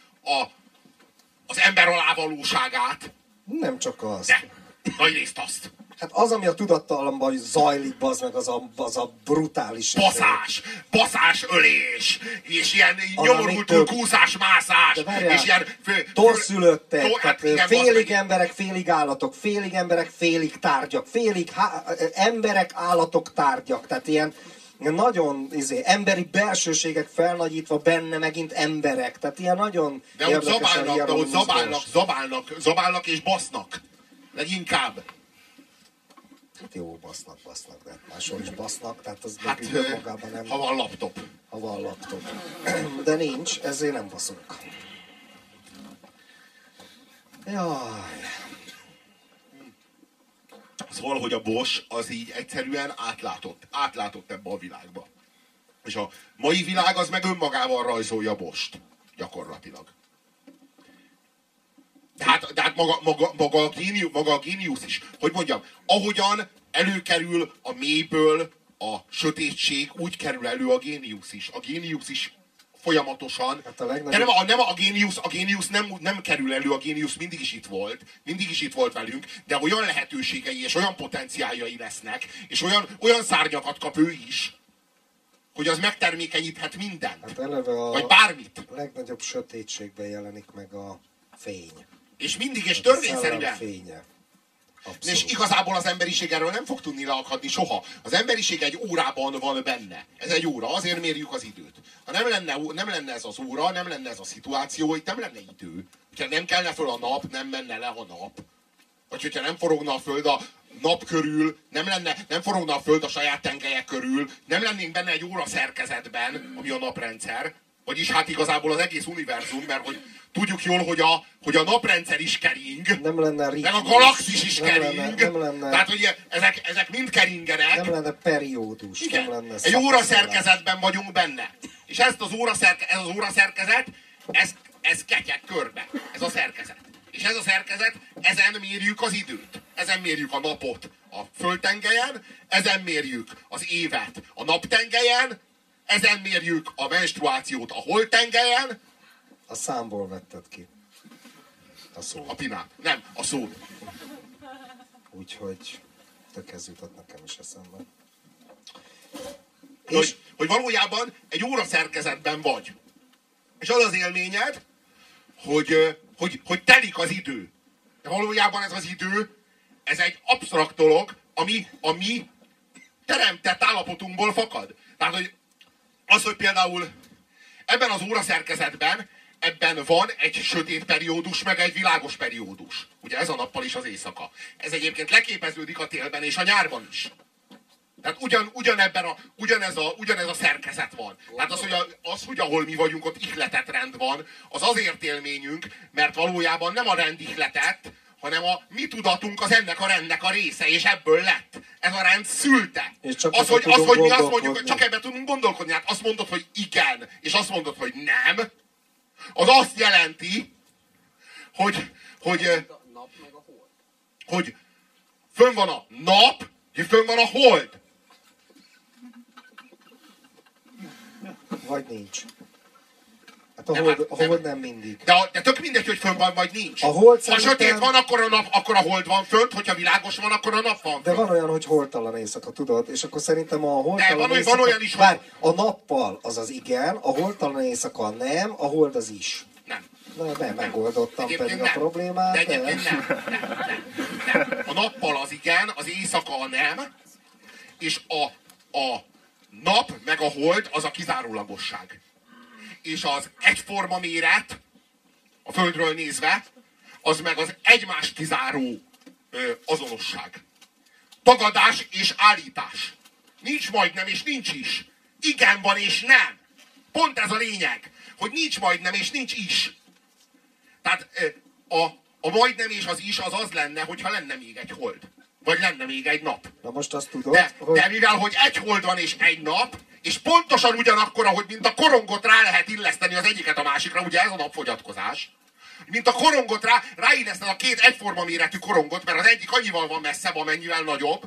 az ember alávalóságát. Nem csak az. De, nagyrészt azt. Hát az, ami a tudattalamban zajlik, meg az a brutális... Baszás ölés, és ilyen nyomorultul kúszás, mászás, és ilyen... Torszülöttek, félig emberek, félig állatok, félig emberek, félig tárgyak, félig emberek, állatok, tárgyak, tehát ilyen nagyon emberi belsőségek felnagyítva, benne megint emberek. Tehát ilyen nagyon De ott érdekesen zabálnak, de ott hieronimizmus. zabálnak és basznak. Leginkább. Hát jó, basznak, de máshol is basznak, tehát az Hát, magában nem... ha van laptop. Ha van laptop. De nincs, ezért nem baszunk. Jaj. Szóval, hogy a Bosch az így egyszerűen átlátott ebbe a világba. És a mai világ az meg önmagával rajzolja Bosch-t, gyakorlatilag. De hát maga a géniusz is. Hogy mondjam, ahogyan előkerül a mélyből a sötétség, úgy kerül elő a géniusz is. A géniusz is folyamatosan. Hát a de nem a géniusz nem kerül elő, a géniusz mindig is itt volt velünk, de olyan lehetőségei és olyan potenciáljai lesznek, és olyan szárnyakat kap ő is, hogy az megtermékenyíthet mindent. Hát eleve vagy bármit. A legnagyobb sötétségben jelenik meg a fény. És mindig, és Hát törvényszerűen. Fénye. És igazából az emberiség erről nem fog tudni leakadni soha. Az emberiség egy órában van benne. Ez egy óra, azért mérjük az időt. Ha nem lenne ez az óra, nem lenne ez a szituáció, itt nem lenne idő. Ha nem kelne föl a nap, nem menne le a nap. Vagy hogyha nem forogna a föld a nap körül, nem forogna a föld a saját tengelyek körül, nem lennénk benne egy óra szerkezetben, ami a naprendszer, vagyis hát igazából az egész univerzum, mert hogy tudjuk jól, hogy a naprendszer is kering, nem lenne ritmus, meg a galaxis is kering, nem lenne, tehát hogy ezek mind keringenek. Nem lenne periódus. Igen, nem lenne egy óraszerkezetben vagyunk benne. És ez az óraszerkezet, ez ketyeg körbe, ez a szerkezet. És ez a szerkezet, ezen mérjük az időt. Ezen mérjük a napot a földtengelyen, ezen mérjük az évet a naptengelyen, ezen mérjük a menstruációt a holdtengelyen. A számból vetted ki. A szót. A pinát. Nem, a szót. Úgyhogy tök ez jutott nekem is eszembe. Hogy valójában egy óra szerkezetben vagy. És az az élményed, hogy telik az idő. De valójában ez az idő, ez egy absztrakt dolog, ami teremtett állapotunkból fakad. Tehát, hogy az, hogy például ebben az óraszerkezetben ebben van egy sötét periódus, meg egy világos periódus. Ugye ez a nappal és az éjszaka. Ez egyébként leképeződik a télben és a nyárban is. Tehát ugyanez a szerkezet van. Tehát az, hogy ahol mi vagyunk, ott ihletett rend van, az azért élményünk, mert valójában nem a rend ihletett, hanem a mi tudatunk az ennek a rendnek a része, és ebből lett. Ez a rend szülte. Hogy mi azt mondjuk, csak ebben tudunk gondolkodni. Hát azt mondod, hogy igen, és azt mondod, hogy nem, az azt jelenti, hogy fönn van a nap, és fönn van a hold. Vagy nincs. Hát a hold nem mindig. De tök mindegy, hogy fönn van, vagy nincs. Ha sötét van, akkor a hold van fönt, hogyha világos van, akkor a nap van fönt. De van olyan, hogy holdtalan éjszaka, tudod? És akkor szerintem a holdtalan éjszaka... van olyan is, hogy... A nappal az igen, a holdtalan éjszaka nem, a hold az is. Nem. Nem megoldottam pedig a problémát. De egyébként nem. A nappal az igen, az éjszaka a nem, és a nap meg a hold az a kizárólagosság. És az egyforma méret, a Földről nézve, az meg az egymást kizáró azonosság. Tagadás és állítás. Nincs majdnem és nincs is. Igen van és nem. Pont ez a lényeg, hogy nincs majdnem és nincs is. Tehát a majdnem és az is az lenne, hogyha lenne még egy hold. Vagy lenne még egy nap. Na most azt tudod, de mivel, hogy egy hold van és egy nap, és pontosan ugyanakkor, ahogy mint a korongot rá lehet illeszteni az egyiket a másikra, ugye ez a napfogyatkozás, mint a korongot ráilleszted a két egyforma méretű korongot, mert az egyik annyival van messzebb, amennyivel nagyobb.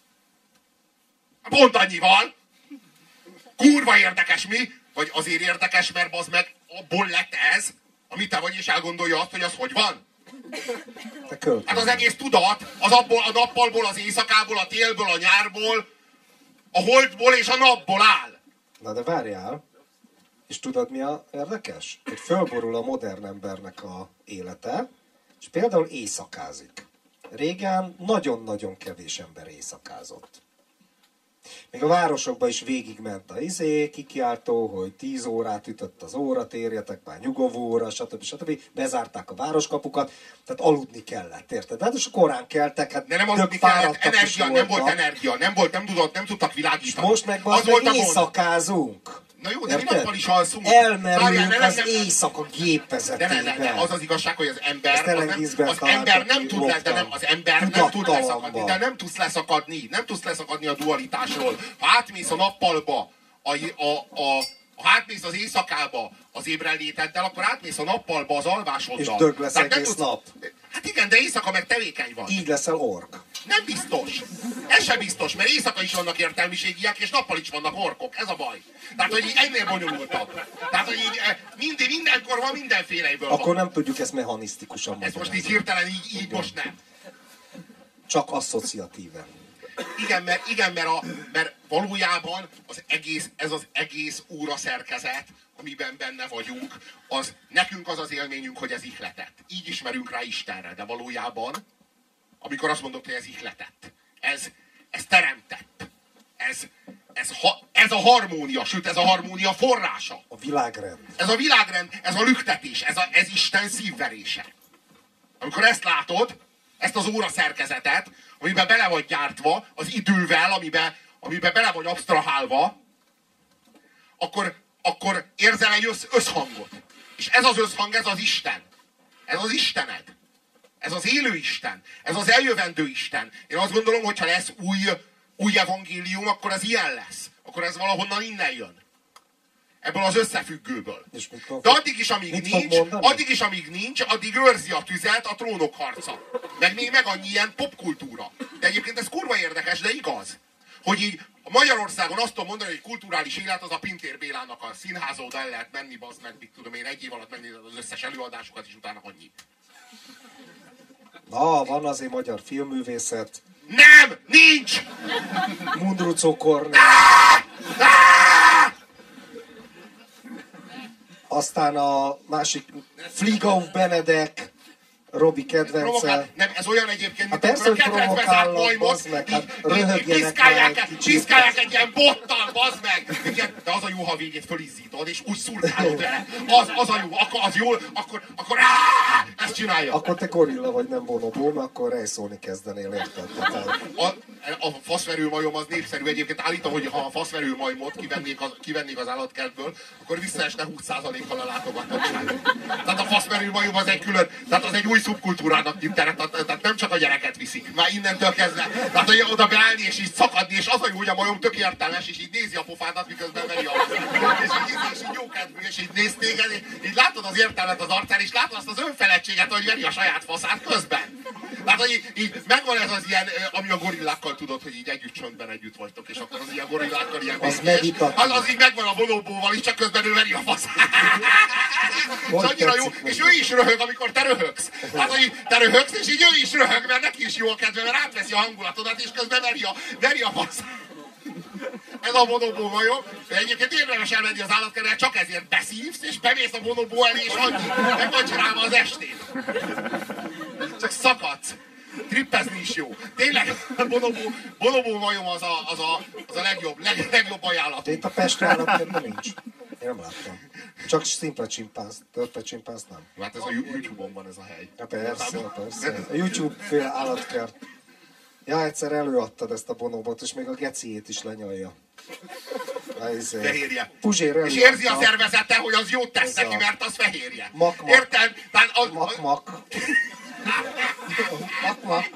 Pont annyival. Kurva érdekes mi? Vagy azért érdekes, mert az meg abból lett ez, amit te vagy, és elgondolja azt, hogy az hogy van. Hát az egész tudat, az abból, a nappalból, az éjszakából, a télből, a nyárból, a holdból és a napból áll. Na de várjál, és tudod mi a érdekes? Hogy fölborul a modern embernek a élete, és például éjszakázik. Régen nagyon-nagyon kevés ember éjszakázott. Még a városokban is végigment a kikiáltó, hogy 10 órát ütött az óra, térjetek már nyugovóra, stb. Bezárták a városkapukat, tehát aludni kellett, érted? Hát és korán keltek, hát de nem aludni kellett, energia, nem volt energia, nem tudtak világítani. És most meg az meg éjszakázunk. Na jó, de mi nappal is alszunk. Elmerülünk az éjszaka gépezetében. De az az igazság, hogy az ember nem tud leszakadni, de nem tudsz leszakadni. Nem tudsz leszakadni a dualitásról. Ha átmész a nappalba, ha átmész az éjszakába az ébrenléteddel, akkor átmész a nappalba az alvásoddal. És dög lesz egész nap. Hát igen, de éjszaka meg tevékeny van. Így leszel ork. Nem biztos. Ez sem biztos, mert éjszaka is vannak értelmiségiek, és nappal is vannak orkok. Ez a baj. Tehát, hogy így ennél bonyolultabb. Tehát, hogy így mindenkor van mindenfélejből van. Akkor nem tudjuk ezt mechanisztikusan ez most így hirtelen, így most nem. Csak asszociatíven. Igen, mert valójában ez az egész óra szerkezet, amiben benne vagyunk, nekünk az élményünk, hogy ez ihletett. Így ismerünk rá Istenre, de valójában, amikor azt mondod, hogy ez ihletett, ez teremtett, ez a harmónia, sőt ez a harmónia forrása. A világrend. Ez a világrend, ez a lüktetés, ez Isten szívverése. Amikor ezt látod, ezt az óra szerkezetet, amiben bele vagy gyártva, az idővel, amiben bele vagy absztrahálva, akkor érzel egy összhangot. És ez az összhang, ez az Isten. Ez az Istened. Ez az élő Isten. Ez az eljövendő Isten. Én azt gondolom, hogy ha lesz új evangélium, akkor ez ilyen lesz. Akkor ez valahonnan innen jön. Ebből az összefüggőből. De addig is, amíg nincs, addig őrzi a tüzet a Trónok harca. Meg annyi ilyen popkultúra. De egyébként ez kurva érdekes, de igaz. Hogy így Magyarországon azt tudom mondani, hogy kulturális élet az a Pintér Bélának a színháza, oda el lehet menni, bazd meg, mit tudom én, egy év alatt menni az összes előadásokat, és utána annyi. Na, van azért magyar filmművészet. Nem! Nincs! Mundrucó Kornél. Aztán a másik Fligauf Benedek, Robi kedvence. Nem, ez olyan egyébként, mint persze, hogy provokálnak, bazd meg, hát röhögjenek már egy kicsit. Piszkálják egy ilyen bottal, bazd meg! De az a jó, ha a végét fölizzítod, és úgy szurkálod vele. Az a jó, az jól, akkor ezt csinálja. Akkor te gorilla vagy, nem bonobó, akkor rejszólni kezdenél, érted? A faszverő majom az népszerű egyébként. Állítom, hogy ha a faszverő majmot kivennék az állatkertből, akkor visszaesne 20%-kal a látogatottság. Tehát a faszverő majom az egy külön, tehát az egy új szubkultúrának nyiteret, tehát nem csak a gyereket viszik. Már innentől kezdve. Tehát, hogy oda beállni és így szakadni, és az a jó, hogy a majom tök értelmes, és így nézi a pofádat, miközben veri a és így jókedvű, és így néz téged, így látod az értelmet az arcán, és látod azt az önfeledtséget, hogy veri a saját faszát közben. Tehát, hogy így megvan ez az ilyen, ami a gorillákkal tudod, hogy így együtt csöndben együtt vagytok, és akkor az ilyen gorillákkal ilyen az így megvan a bonobóval is, csak közben ő veri a faszát. És annyira jó, és ő is röhög, amikor te röhögsz. Hát, hogy te röhögsz, és így ő is röhög, mert neki is jó a kedve, mert átveszi a hangulatodat, és közben veri a faszát. Ez a bonobó majom. Egyébként érdemes elmenni az állatkertbe, csak ezért beszívsz, és bemész a bonobó elé, és annyi. Meg vagy csinálva az estét. Csak szakadsz. Trippezni is jó. Tényleg, bonobó majom az a legjobb ajánlat. Itt a pesti állatkertben nincs. Én nem láttam. Csak szimpla csimpánz, törpe csimpánz nem. Hát ez a YouTube-on van ez a hely. Ja, persze. A YouTube fél állatkert. Ja, egyszer előadtad ezt a bonobot, és még a geciét is lenyalja. Fehérje. Puzsér és érzi a szervezete, hogy az jót tesz neki, mert az fehérje. Mak-mak. Érted? Mak-mak. Mak-mak.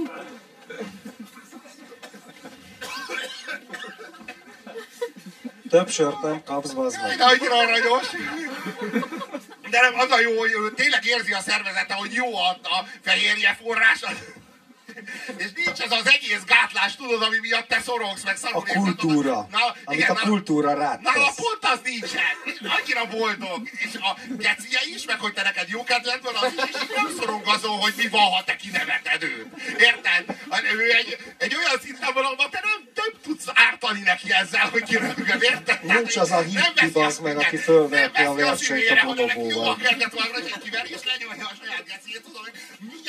Több sört nem kapsz, bazd meg. De annyira aranyos. De nem, az a jó, hogy tényleg érzi a szervezete, hogy jó a fehérje forrás. És nincs ez az egész gátlás, tudod, ami miatt te szorongsz, meg szarul a kultúra. Amit a kultúra rád tesz. Na, pont az nincsen. És annyira boldog. És a gecie is, meg hogy te neked jó kedved van, az is, és nem szorong azon, hogy mi van, ha te kineveted őt. Érted? Ő egy olyan szinten van, ahol te nem tudsz ártani neki ezzel, hogy kiröhögöd, érted? Nincs az a hippi az meg, aki fölverti a versenyt a bonobóval. Jó a kedvet vágra, hogy kiveri, és lenyomja a saját geciét, tudod, hogy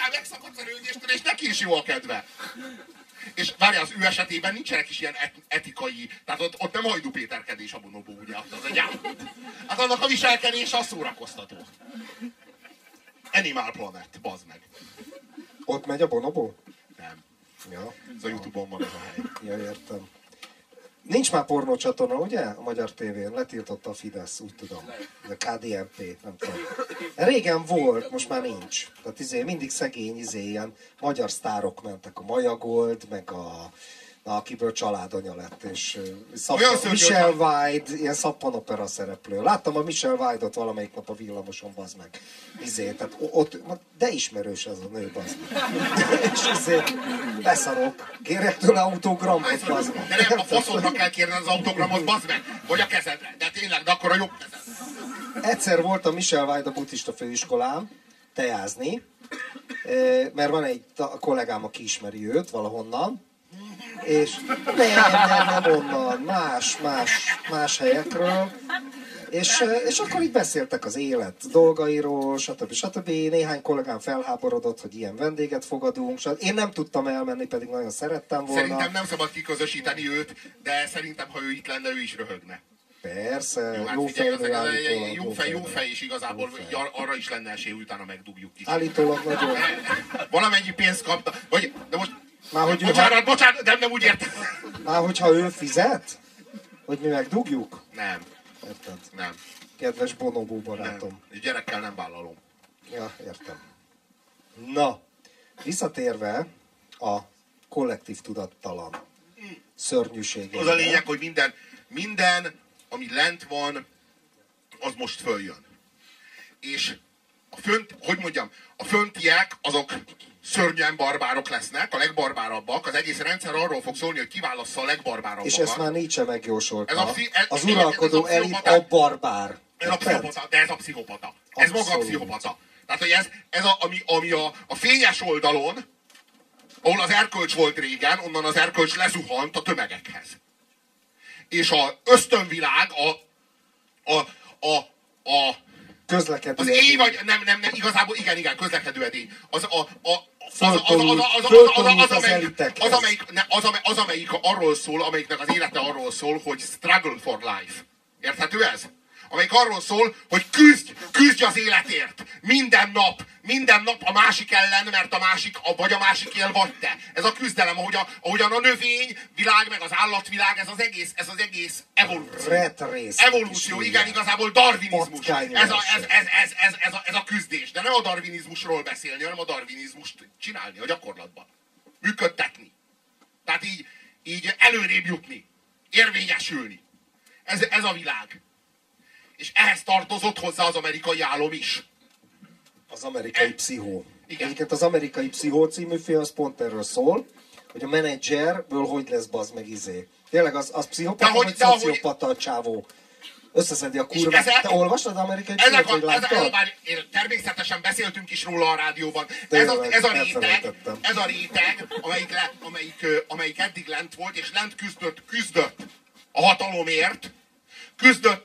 mindjárt megszakadsz a röhögéstől, és neki is jó a kedve. És várjál, az ő esetében nincsenek is ilyen etikai, tehát ott nem Hajdú Péterkedés a bonobó, ugye? Az egy állat. Hát annak a viselkedés az szórakoztató. Animal Planet, bazd meg. Ott megy a bonobó? Nem. Ja. Ez a Youtube-on van ez a hely. Ja, értem. Nincs már pornócsatorna, ugye? A Magyar Tévén. Letiltotta a Fidesz, úgy tudom. A KDNP, nem tudom. Régen volt, most már nincs. Tehát mindig szegény, ilyen magyar sztárok mentek. A Maja Gold, meg akiből családanya lett, és Michelle White, ilyen szappanopera szereplő. Láttam a Michelle White-ot valamelyik nap a villamoson, bazd meg. Tehát ott, de ismerős ez a nő, bazd meg. És beszarok. Kérek tőle autogramot, bazd meg. De nem, a faszodra kell kérni az autogramot, bazd meg. Vagy a kezedre. De tényleg, de akkor a jobb kezed. Egyszer volt a Michelle White a buddhista főiskolán tejázni, mert van egy kollégám, aki ismeri őt valahonnan, és nem onnan, más helyekről, és akkor így beszéltek az élet dolgairól, stb. Néhány kollégám felháborodott, hogy ilyen vendéget fogadunk, én nem tudtam elmenni, pedig nagyon szerettem volna. Szerintem nem szabad kiközösíteni őt, de szerintem, ha ő itt lenne, ő is röhögne. Persze, jó fej, és igazából arra is lenne esély, utána megdugjuk ki. Állítólag nagyon. Valamennyi pénzt kapta, vagy, de most... Bocsánat, nem úgy értem. Már hogyha ő fizet? Hogy mi megdugjuk? Nem. Érted? Nem. Kedves bonobó barátom. Nem. És gyerekkel nem vállalom. Ja, értem. Na, visszatérve a kollektív tudattalan szörnyűségére. Az a lényeg, hogy minden, ami lent van, az most följön. És a föntiek, azok szörnyen barbárok lesznek, a legbarbárabbak. Az egész rendszer arról fog szólni, hogy kiválassza a legbarbarabbakat. És ezt már Nietzsche megjósolta. Az uralkodó elit a barbár. Ez a pszichopata, de ez a pszichopata. Ez maga a pszichopata. Tehát, hogy ez ami a fényes oldalon, ahol az erkölcs volt régen, onnan az erkölcs lezuhant a tömegekhez. És az ösztönvilág, közlekedő az éj vagy, nem, igazából igen, közlekedő edény. Az, amelyik arról szól, amelyiknek az élete arról szól, hogy struggle for life. Érthető ez? Amelyik arról szól, hogy küzdj az életért. Minden nap a másik ellen, mert a másik él vagy te. Ez a küzdelem, ahogyan a növény világ, meg az állatvilág, ez az egész evolúció. Evolúció, igen, igazából darwinizmus. Ez a küzdés. De nem a darwinizmusról beszélni, hanem a darwinizmust csinálni a gyakorlatban. Működtetni. Tehát így előrébb jutni. Érvényesülni. Ez a világ. És ehhez tartozott hozzá az amerikai álom is. Az amerikai pszichó. Egyébként az amerikai pszichó című film az pont erről szól, hogy a menedzserből hogy lesz bazd meg Tényleg az pszichopata vagy szociopata a csávó. Összeszedi a kurvát. Te olvastad az amerikai pszichót, hogy láttad? Természetesen beszéltünk is róla a rádióban. Ez a réteg, amelyik eddig lent volt, és lent küzdött a hatalomért, küzdött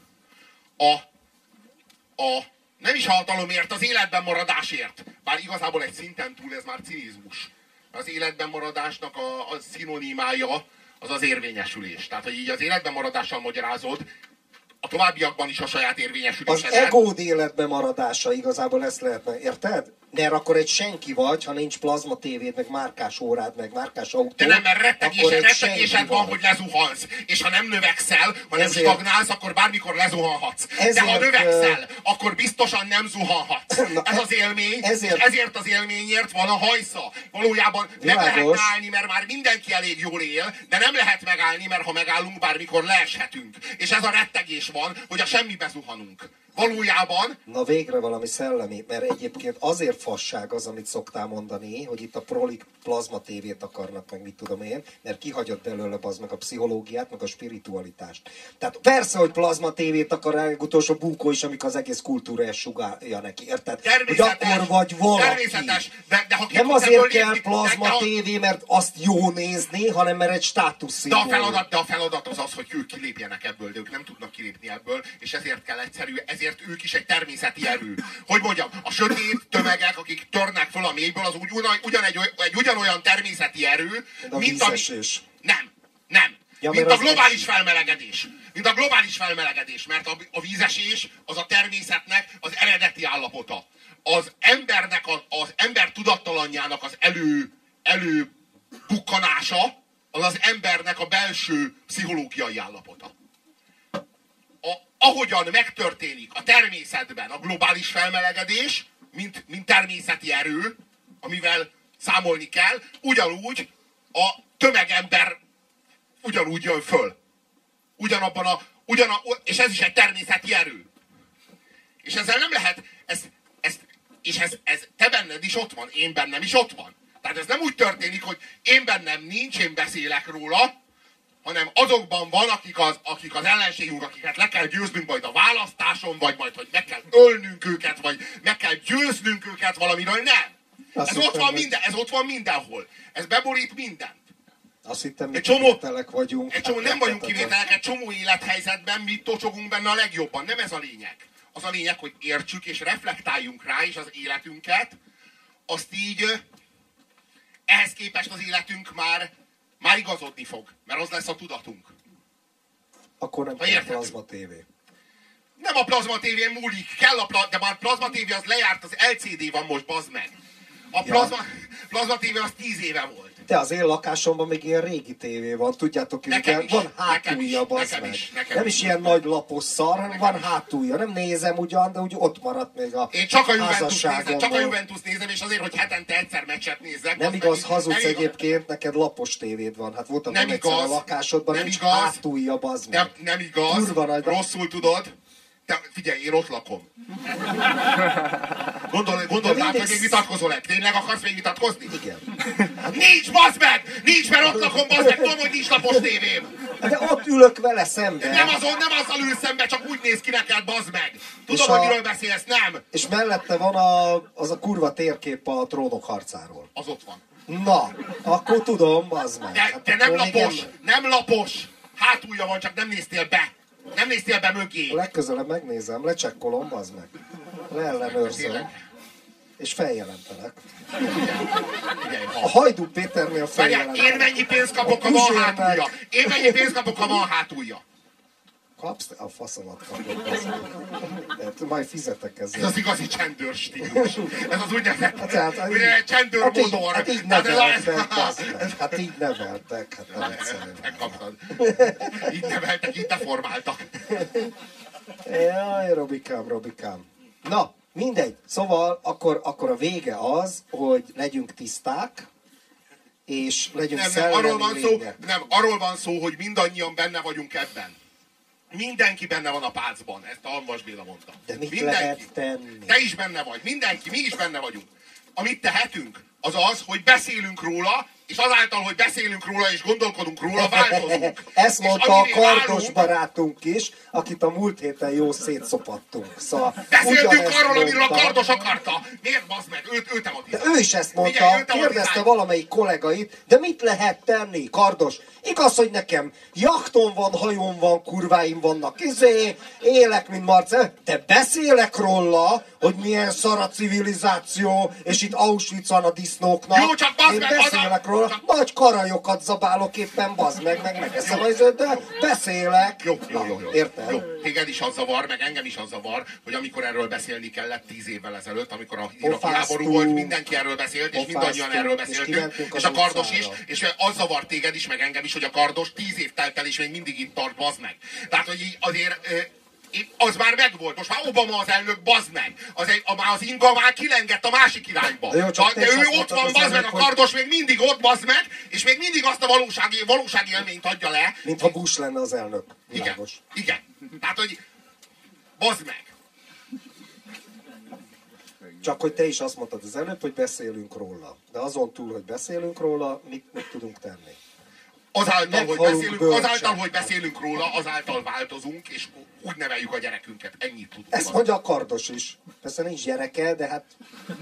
nem is a hatalomért, az életben maradásért. Bár igazából egy szinten túl ez már cinizmus. Az életben maradásnak a szinonimája az érvényesülés. Tehát, hogy így az életben maradással magyarázod, a továbbiakban is a saját érvényesülésedet. Az egód életben maradása igazából ezt lehetne, érted? Mert akkor egy senki vagy, ha nincs plazma tévéd, meg márkás órád, meg márkás autó. De nem, mert rettegésed van, hogy lezuhansz. És ha nem növekszel, hanem stagnálsz, akkor bármikor lezuhanhatsz. De ha növekszel, akkor biztosan nem zuhanhatsz. Ez az élmény, és ezért az élményért van a hajsza. Valójában nem lehet állni, mert már mindenki elég jól él, de nem lehet megállni, mert ha megállunk, bármikor leeshetünk. És ez a rettegés van, hogy a semmibe zuhanunk. Valójában... Na végre valami szellemi, mert egyébként azért fasság az, amit szoktál mondani, hogy itt a prolik plazma tévét akarnak, meg mit tudom én, mert kihagyott belőle az meg a pszichológiát, meg a spiritualitást. Tehát persze, hogy plazma tévét akar a utolsó búkó is, amikor az egész kultúra sugálja neki, érted? Hogy akkor vagy valaki. Természetes, de ha nem azért kell plazma tévé, mert azt jó nézni, hanem mert egy státuszszimbólum. De a feladat az, hogy ők kilépjenek ebből, de ők nem tudnak kilépni ebből, és ezért kell egyszerű, ezért ők is egy természeti erő. Hogy mondjam, a sötét tömegek emberek, akik törnek föl a mélyből, az egy ugyanolyan természeti erő, mint a... Nem. Ja, mint a globális felmelegedés. Mint a globális felmelegedés, mert a vízesés az a természetnek az eredeti állapota. Az embernek, az ember tudattalanjának az előbukkanása, az az embernek a belső pszichológiai állapota. Ahogyan megtörténik a természetben a globális felmelegedés, mint természeti erő, amivel számolni kell, ugyanúgy a tömegember ugyanúgy jön föl. És ez is egy természeti erő. És ezzel nem lehet, ez te benned is ott van, én bennem is ott van. Tehát ez nem úgy történik, hogy én bennem nincs, én beszélek róla, hanem azokban van, akik az ellenségünk, akiket le kell győznünk majd a választáson, vagy majd, hogy meg kell ölnünk őket, vagy meg kell győznünk őket valamiről. Nem! Ez ott van mindenhol. Ez beborít mindent. Azt hittem, mi kivételek vagyunk. Nem vagyunk kivételek, egy csomó élethelyzetben mi tocsogunk benne a legjobban. Nem ez a lényeg. Az a lényeg, hogy értsük és reflektáljunk rá, és az életünket, azt így ehhez képest az életünk már igazodni fog, mert az lesz a tudatunk. Akkor nem kell plazma tévé. Nem a plazma tévén múlik, de már plazma tévé az lejárt, az LCD van most, bazd meg. A plazma tévé az 10 éve volt. De az én lakásomban még ilyen régi tévé van, tudjátok, van hátulja, bazd meg. Nem is ilyen nagy lapos szar, hanem van hátulja. Nem nézem ugyan, de úgy ott maradt még a Én csak a Juventus nézem, és azért, hogy hetente egyszer meccset nézzek. Nem igaz, hazudsz egyébként, neked lapos tévéd van. Hát voltam nem egyszer a lakásodban, nincs hátulja, bazd meg. Nem igaz, rosszul tudod. Figyelj, én ott lakom. Gondold át, hogy még vitatkozol-e? Tényleg akarsz még vitatkozni? Igen. Nincs, bazd meg! Nincs, mert ott lakom, bazd meg! Tudom, hogy nincs lapos tévém! De ott ülök vele szemben. Nem azzal ül szembe, csak úgy néz ki neked, bazd meg! Tudom, hogy miről beszélsz, nem? És mellette van az a kurva térkép a Trónok harcáról. Az ott van. Na, akkor tudom, bazd meg. De nem lapos! Hátulja van, csak nem néztél be! Nem néztél be mögé! Legközelebb megnézem, lecsekkolom, bazd meg. Leellenőrzöm. És feljelentenek. A Hajdú Péternél feljelentenek. Én mennyi pénzt kapok, ha van hátulja? Én mennyi pénzt kapok, ha van hátulja? Kapsz? A faszomat kapok, bazd meg. De majd fizetek ezzel. Ez az igazi csendőr stílus. Ez az úgynevezett csendőr-modor. Hát így neveltek, bazd meg. Hát így neveltek. Hát nem egyszerűen. Megkaptad. Így neveltek, így deformáltak. Jaj, Robikám. Na, mindegy. Szóval akkor a vége az, hogy legyünk tiszták, és legyünk szellemi lények. Arról van szó, hogy mindannyian benne vagyunk ebben. Mindenki benne van a pácban, ezt a Hamvas Béla mondta. De mit lehet tenni? Te is benne vagy, mindenki, mi is benne vagyunk. Amit tehetünk, az az, hogy beszélünk róla, és azáltal, hogy beszélünk róla és gondolkodunk róla, változunk. Ezt mondta a kardos barátunk is, akit a múlt héten jó szétszopattunk. Szóval beszéltünk arról, amiről a kardos akarta. Miért, bazd meg? Ő tematizál. De ő is ezt mondta, kérdezte valamelyik kollégait, de mit lehet tenni, kardos? Igaz, hogy nekem jachton van, hajón van, kurváim vannak, élek, mint Marcel, de beszélek róla, hogy milyen szar a civilizáció, és itt Auschwitz van a disznóknak. Jó, csak bazd meg, beszélek róla, nagy karajokat zabálok éppen, bazd meg megeszem az öt, de beszélek. Jó. Érted? Jó, téged is az zavar, meg engem is az zavar, hogy amikor erről beszélni kellett 10 évvel ezelőtt, amikor a iraki háború volt, mindenki erről beszélt, és mindannyian erről beszéltünk, és a kardos is, és az zavar téged is, meg engem is, hogy a kardos 10 év telt el, és még mindig itt tart, bazd meg. Tehát, hogy így azért... Az már megvolt, most már Obama az elnök, bazd meg! Az inga már kilengett a másik irányba. De ő ott van, bazd meg, a kardos még mindig ott, bazd meg, és még mindig azt a valósági élményt adja le. Mintha Bush lenne az elnök. Igen. Tehát, hogy bazd meg! Csak hogy te is azt mondtad az előbb, hogy beszélünk róla. De azon túl, hogy beszélünk róla, mit tudunk tenni? Azáltal, hogy beszélünk róla, azáltal változunk, és úgy neveljük a gyerekünket. Ennyit tudunk. Ezt mondja a kardos is. Persze nincs gyereke, de hát...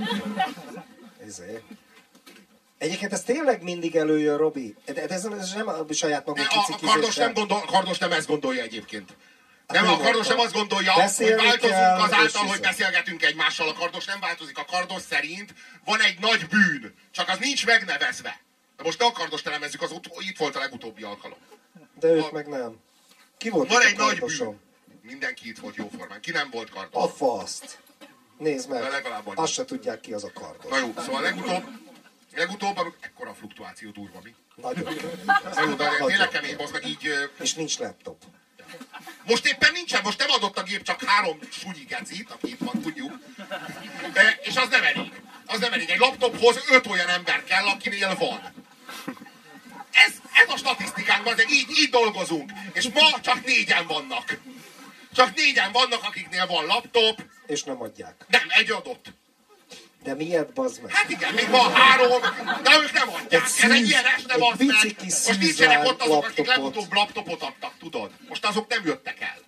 Egyébként ez tényleg mindig előjön, Robi. Ez nem a saját magunk A kardos nem ezt gondolja egyébként. Nem, a kardos nem azt gondolja, hogy változunk azáltal, hogy beszélgetünk egymással. A kardos nem változik. A kardos szerint van egy nagy bűn, csak az nincs megnevezve. De most ne a kardost elemezzük, az itt volt a legutóbbi alkalom. De ők meg nem. Ki volt van itt egy a nagy kardosom? bűn. Mindenki itt volt jóformán. Ki nem volt kardos? A faszt. Nézd meg, legalább azt se tudják ki az a kardos. Na jó, szóval legutóbb ekkora fluktuáció durva, mi? Nagyon. Na jó, de tényleg kemény, az meg így... És nincs laptop. Most éppen nincsen, most nem adott a gép csak 3 sunyi gecit, aki itt van, tudjuk. És az nem elég. Az nem elég. Egy laptophoz 5 olyan ember kell, akinél van. Ez a statisztikánk, az így dolgozunk. És ma csak 4-en vannak. Csak 4-en vannak, akiknél van laptop. És nem adják. Nem, egy adott. De miért, bazd meg? Hát igen, még van 3, de ők nem adják. Ez egy ilyen este, bazd meg. Most nincsenek ott azok, akik legutóbb laptopot adtak, tudod? Most azok nem jöttek el.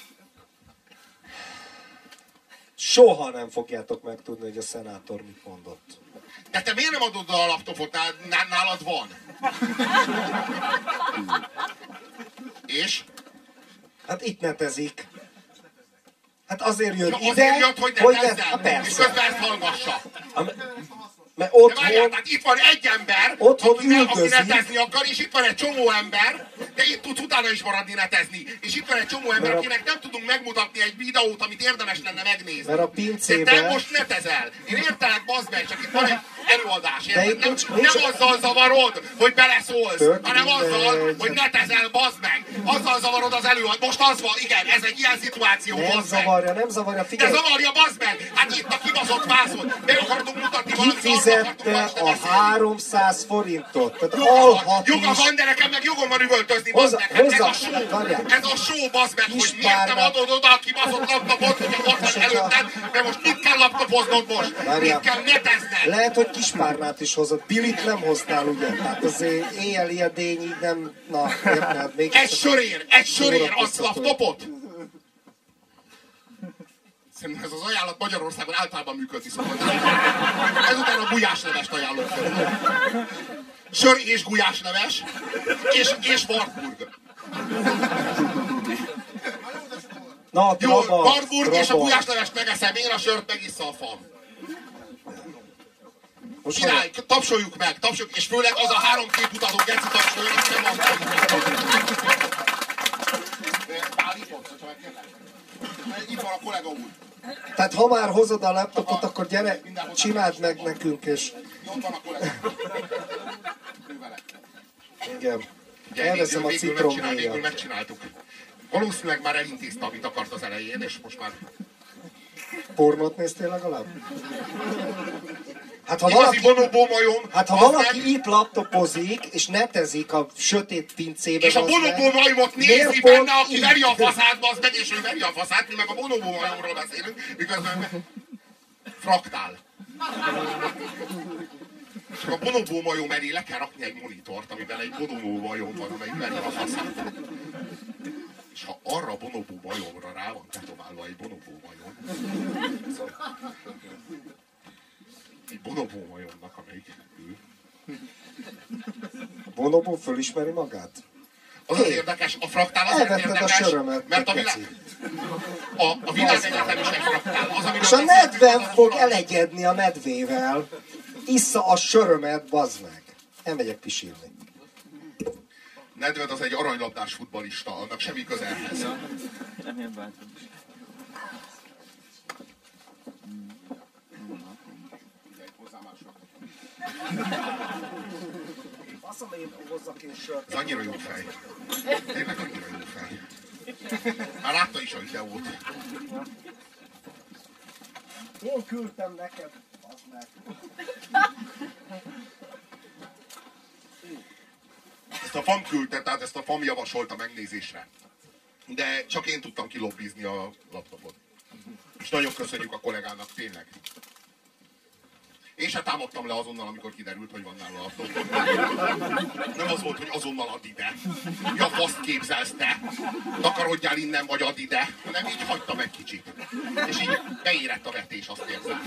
Soha nem fogjátok megtudni, hogy a szenátor mit mondott. De te miért nem adod a laptopot? Nálad van. És? Hát itt netezik. Hát azért jött ide, azért jött, hogy netezzen, és közben ezt hallgassa. Mert otthon... De várjál, tehát itt van egy ember, aki netezni akar, és itt van egy csomó ember, de itt tudsz utána is maradni netezni. És itt van egy csomó ember, akinek nem tudunk megmutatni egy videót, amit érdemes lenne megnézni. Mert a pincébe... De te most netezel. Én értelek, bazd meg, csak itt van egy előadás. Nem azzal zavarod, hogy beleszólsz, hanem azzal, hogy netezel, bazd meg. Azzal zavarod az előadást. Most az van, igen, ez egy ilyen szituáció, bazd meg. Nem zavarja, figyelj. De zavarja, bazd meg. Hát itt a kibaszott vászon. Meg akartunk mutatni valamit. Fizette a 300 forintot. Tehát alhat joga van, de nekem meg jogom van üvöltözni, bazd meg. Ez a show. Ez a show, bazd meg, hogy miért nem adod oda a kibaszott laptopot, hogy ott van előtted, de most mit kell laptopoznod most? Mit kell netezned? Lehet, hogy Kispárnát is hozott. Billit nem hoztál, ugye? Tehát azért éjjeli a dény így nem... Na, érted? Egy sörér, az laptopot? Szerintem ez az ajánlat Magyarországon általában működni szokott. Ezután a gulyáslevest ajánlom fel. Sör és gulyásleves, és Wartburg. Na, jó, Wartburg és a gulyáslevest megeszem, én a sört megissza a fam. Király, tapsoljuk meg, és főleg az a 3 képutazó geci tapsoljon, azt nem mondtam. Itt van a kollega úr. Tehát ha már hozod a laptopot, akkor gyere, csináld meg nekünk, és... Ott van a kollega. Igen. Elveszem a citromhéjat. Végül megcsináltuk. Valószínűleg már elintézte, amit akart az elején, és most már... Pornót néztél legalább? Hát ha valaki itt laptopozik, és netezik a sötét pincébe... És a bonobó majmot nézi benne, aki veri a faszát, bazd meg, és ő veri a faszát, mi meg a bonobó majomról beszélünk, miközben fraktál. Csak a bonobó majom elé le kell rakni egy monitort, amiben egy bonobó majom van, amelyik veri a faszát. És ha arra a bonobó majomra rá van tetoválva egy bonobó majom, egy bonobó majomnak, amelyik ő. Bonobó fölismeri magát? Az az érdekes, a fraktál az érdekes, mert a világegyetem is egy fraktál. És a nedven fog elegyedni a medvével. Issza a sörömet, bazd meg. Elmegyek pisilni. Nedved az egy aranylabdás futballista, annak semmi köze ehhez. Ez annyira jó fej. Tényleg annyira jó fej. Már látta is a videót. Én küldtem neked, az meg. Ezt a FAM küldte, tehát ezt a FAM javasolta megnézésre. De csak én tudtam kilobbizni a laptopot. És nagyon köszönjük a kollégának, tényleg. Én se támadtam le azonnal, amikor kiderült, hogy van nála a laptop. Nem az volt, hogy azonnal add ide. Mi a faszt képzelsz te? Takarodjál innen, vagy add ide. Hanem így hagytam egy kicsit. És így beérett a vetés, azt érzem.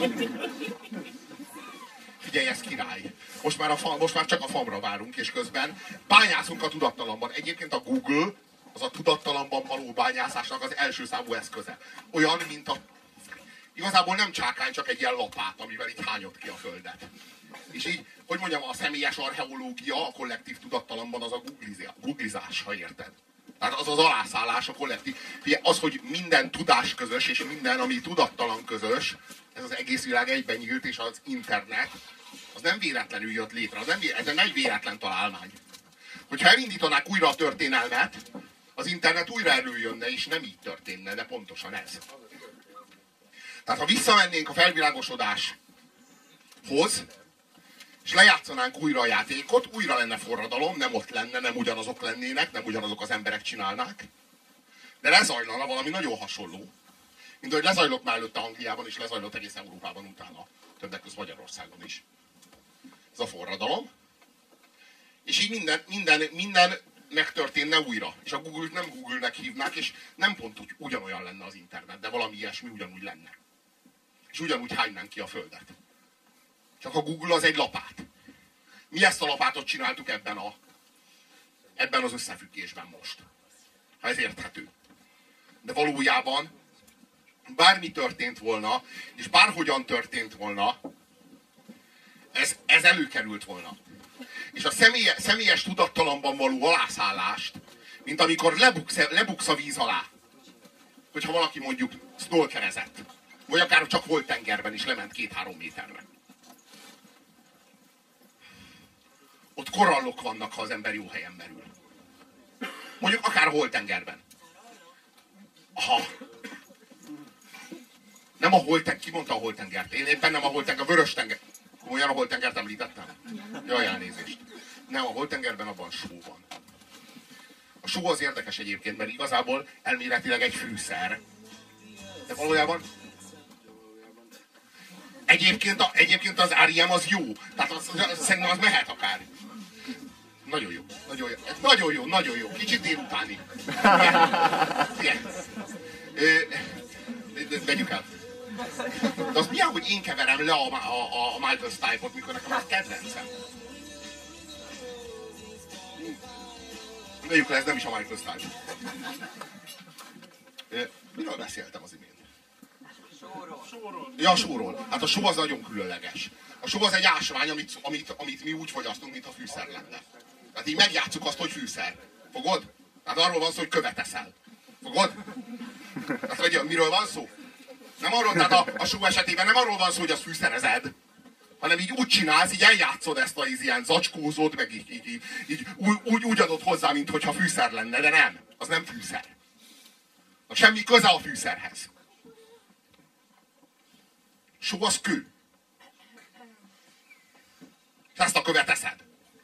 Figyelj, ez király. Most már csak a famra várunk, és közben bányászunk a tudattalamban. Egyébként a Google az a tudattalamban való bányászásnak az első számú eszköze. Olyan, mint a... Igazából nem csákány, csak egy ilyen lapát, amivel itt hányott ki a földet. És így, hogy mondjam, a személyes archeológia a kollektív tudattalamban az a googlizás, ha érted. Tehát az az alászállás a kollektív. Az, hogy minden tudás közös, és minden, ami tudattalan közös, ez az egész világ egyben nyílt, és az internet, az nem véletlenül jött létre. Ez nem egy véletlen találmány. Hogyha elindítanák újra a történelmet, az internet újra előjönne, és nem így történne, de pontosan ez. Tehát ha visszamennénk a felvilágosodáshoz, és lejátszanánk újra a játékot, újra lenne forradalom, nem ott lenne, nem ugyanazok lennének, nem ugyanazok az emberek csinálnák, de lezajlana valami nagyon hasonló, mint ahogy lezajlott már előtte Angliában, és lezajlott egész Európában utána, többek között Magyarországon is. Ez a forradalom. És így minden megtörténne újra. És a Google-t nem Google-nek hívnák, és nem pont ugyanolyan lenne az internet, de valami ilyesmi ugyanúgy lenne. És ugyanúgy hánynánk ki a földet. Csak a Google az egy lapát. Mi ezt a lapátot csináltuk ebben az összefüggésben most. Ha ez érthető. De valójában bármi történt volna, és bárhogyan történt volna, ez előkerült volna. És a személyes tudattalamban való alászállást, mint amikor lebuksz a víz alá, hogyha valaki mondjuk snorkelezett, vagy akár csak volt tengerben, és lement 2-3 méterre. Ott korallok vannak, ha az ember jó helyen merül. Mondjuk akár hol tengerben. Aha. Nem a holtenger, ki mondta a holtengert? Én éppen nem a holtenger, a vörös tenger. Olyan a holtengert említettem? Jaj, elnézést. Nem, a holtengerben abban só van. A só az érdekes egyébként, mert igazából elméletileg egy fűszer. De valójában... Egyébként az R.E.M. az jó. Tehát szerintem az mehet akár. Nagyon jó. Nagyon jó. Kicsit délutáni. Igen. Vegyük el. De az milyen, hogy én keverem le a Michael Stipe-ot, mikor nekem az kedvencem. Vegyük le, ez nem is a Michael Stipe. Miről beszéltem az imént? Sóról. Ja, a sóról. Hát a só az nagyon különleges. A só az egy ásvány, amit mi úgy fogyasztunk, mintha fűszer lenne. Tehát így megjátszuk azt, hogy fűszer. Fogod? Hát arról van szó, hogy követ eszel. Fogod? Tehát miről van szó? Nem arról, tehát a só esetében nem arról van szó, hogy azt fűszerezed, hanem így úgy csinálsz, így eljátszod ezt a ilyen zacskózót, meg így úgy adod hozzá, mintha fűszer lenne, de nem. Az nem fűszer. Semmi köze a fűszerhez. Só az kő. És ezt a követ eszed.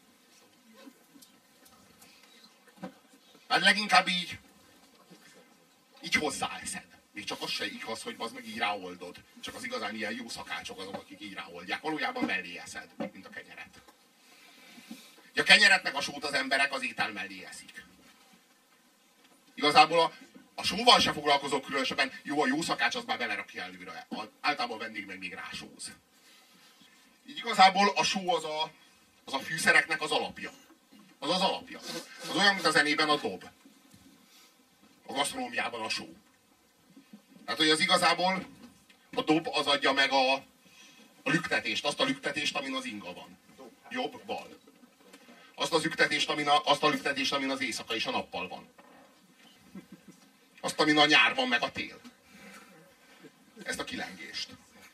Hát leginkább így hozzáeszed. Még csak az se igaz, hogy az meg így ráoldod. Csak az igazán ilyen jó szakácsok azok, akik így ráoldják. Valójában mellé eszed, mint a kenyeret. A kenyeret meg a sót az emberek az étel mellé eszik. Igazából a sóval se foglalkozok különösebben. Jó, a jó szakács az már belerakja előre. Általában a vendég meg még rásóz. Így igazából a só az a fűszereknek az alapja. Az az alapja. Az olyan, mint a zenében a dob. A gasztronómiában a só. Tehát, hogy az igazából a dob az adja meg a lüktetést. Azt a lüktetést, amin az inga van. Jobb, bal. Azt a lüktetést, amin az éjszaka és a nappal van. Azt, amin a nyár van, meg a tél. Ezt a kilengést.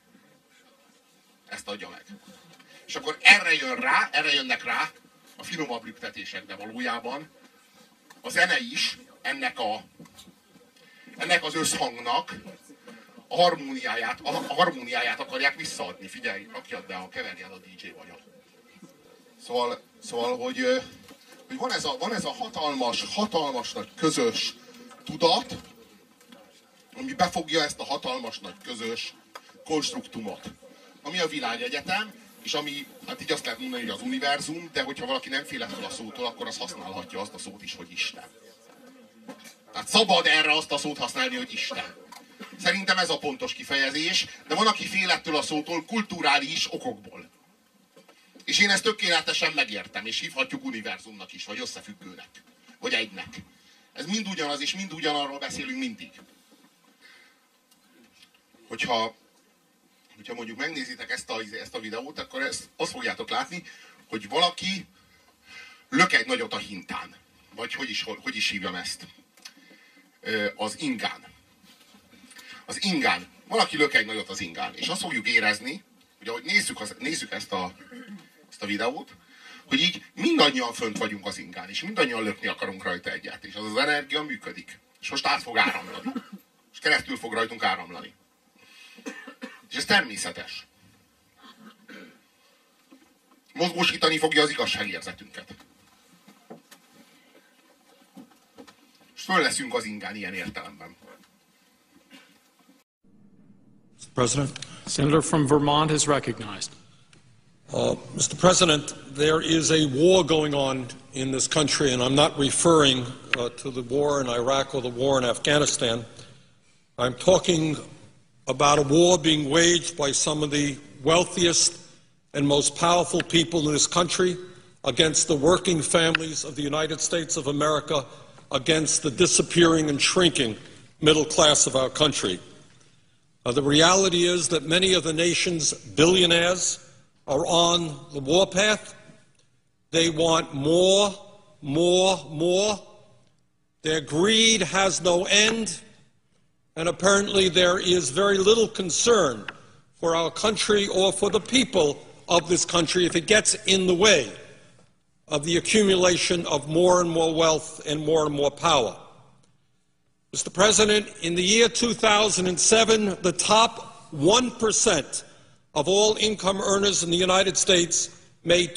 Ezt adja meg. És akkor erre jönnek rá a finomabb lüktetések, de valójában a zene is ennek az összhangnak a harmóniáját akarják visszaadni. Figyelj, rakjad be, keverjed a DJ vagyok. Szóval hogy van ez a hatalmas nagy közös tudat, ami befogja ezt a hatalmas nagy közös konstruktumot, ami a világegyetem, és ami, hát így azt lehet mondani, hogy az univerzum, de hogyha valaki nem fél ettől a szótól, akkor az használhatja azt a szót is, hogy Isten. Tehát szabad erre azt a szót használni, hogy Isten. Szerintem ez a pontos kifejezés, de van, aki fél ettől a szótól kulturális okokból. És én ezt tökéletesen megértem, és hívhatjuk univerzumnak is, vagy összefüggőnek, vagy egynek. Ez mind ugyanaz, és mind ugyanarról beszélünk mindig. Hogyha mondjuk megnézitek ezt a videót, akkor azt fogjátok látni, hogy valaki lök egy nagyot a hintán. Vagy hogy is hívjam ezt? Az ingán. Az ingán. Valaki lök egy nagyot az ingán. És azt fogjuk érezni, hogy ahogy nézzük ezt a videót, hogy így mindannyian fönt vagyunk az ingán, és mindannyian lökni akarunk rajta egyet. És az energia működik. És most át fog áramlani. És keresztül fog rajtunk áramlani. És ez természetes. Mozgósítani fogja az igazságérzetünket. És föl leszünk az ingán ilyen értelemben. Mr. President. Senator from Vermont is recognized. Mr. President, there is a war going on in this country, and I'm not referring to the war in Iraq or the war in Afghanistan. I'm talking about a war being waged by some of the wealthiest and most powerful people in this country against the working families of the United States of America, against the disappearing and shrinking middle class of our country. The reality is that many of the nation's billionaires are on the warpath. They want more, more, more. Their greed has no end, and apparently there is very little concern for our country or for the people of this country if it gets in the way of the accumulation of more and more wealth and more power. Mr. President, in the year 2007, the top 1% of all income earners in the United States made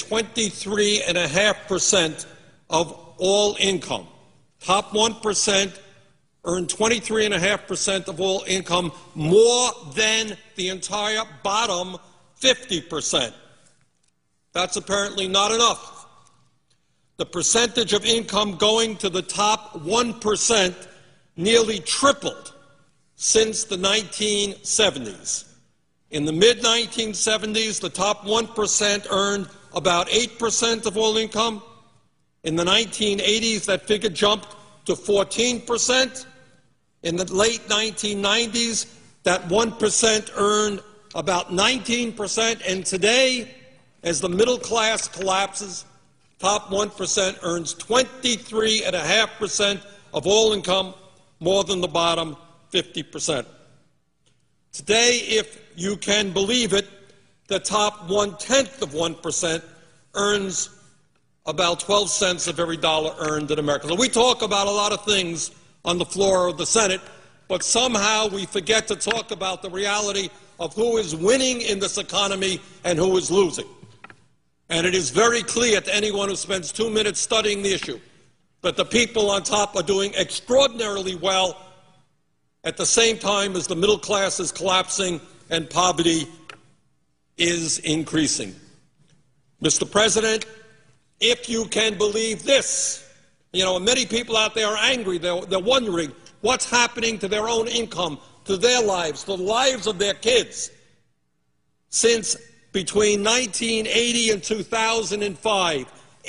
23.5% of all income. Top 1% earned 23.5% of all income, more than the entire bottom 50%. That's apparently not enough. The percentage of income going to the top 1% nearly tripled since the 1970s. In the mid-1970s, the top 1% earned about 8% of all income. In the 1980s, that figure jumped to 14%. In the late 1990s, that 1% earned about 19%. And today, as the middle class collapses, top 1% earns 23.5% of all income, more than the bottom 50%. Today, if you can believe it, the top 1/10 of 1% earns about 12 cents of every dollar earned in America. So we talk about a lot of things on the floor of the Senate, but somehow we forget to talk about the reality of who is winning in this economy and who is losing. And it is very clear to anyone who spends 2 minutes studying the issue that the people on top are doing extraordinarily well at the same time as the middle class is collapsing and poverty is increasing. Mr. President, if you can believe this, many people out there are angry. They're wondering what's happening to their own income, to their lives, to the lives of their kids. Since between 1980 and 2005,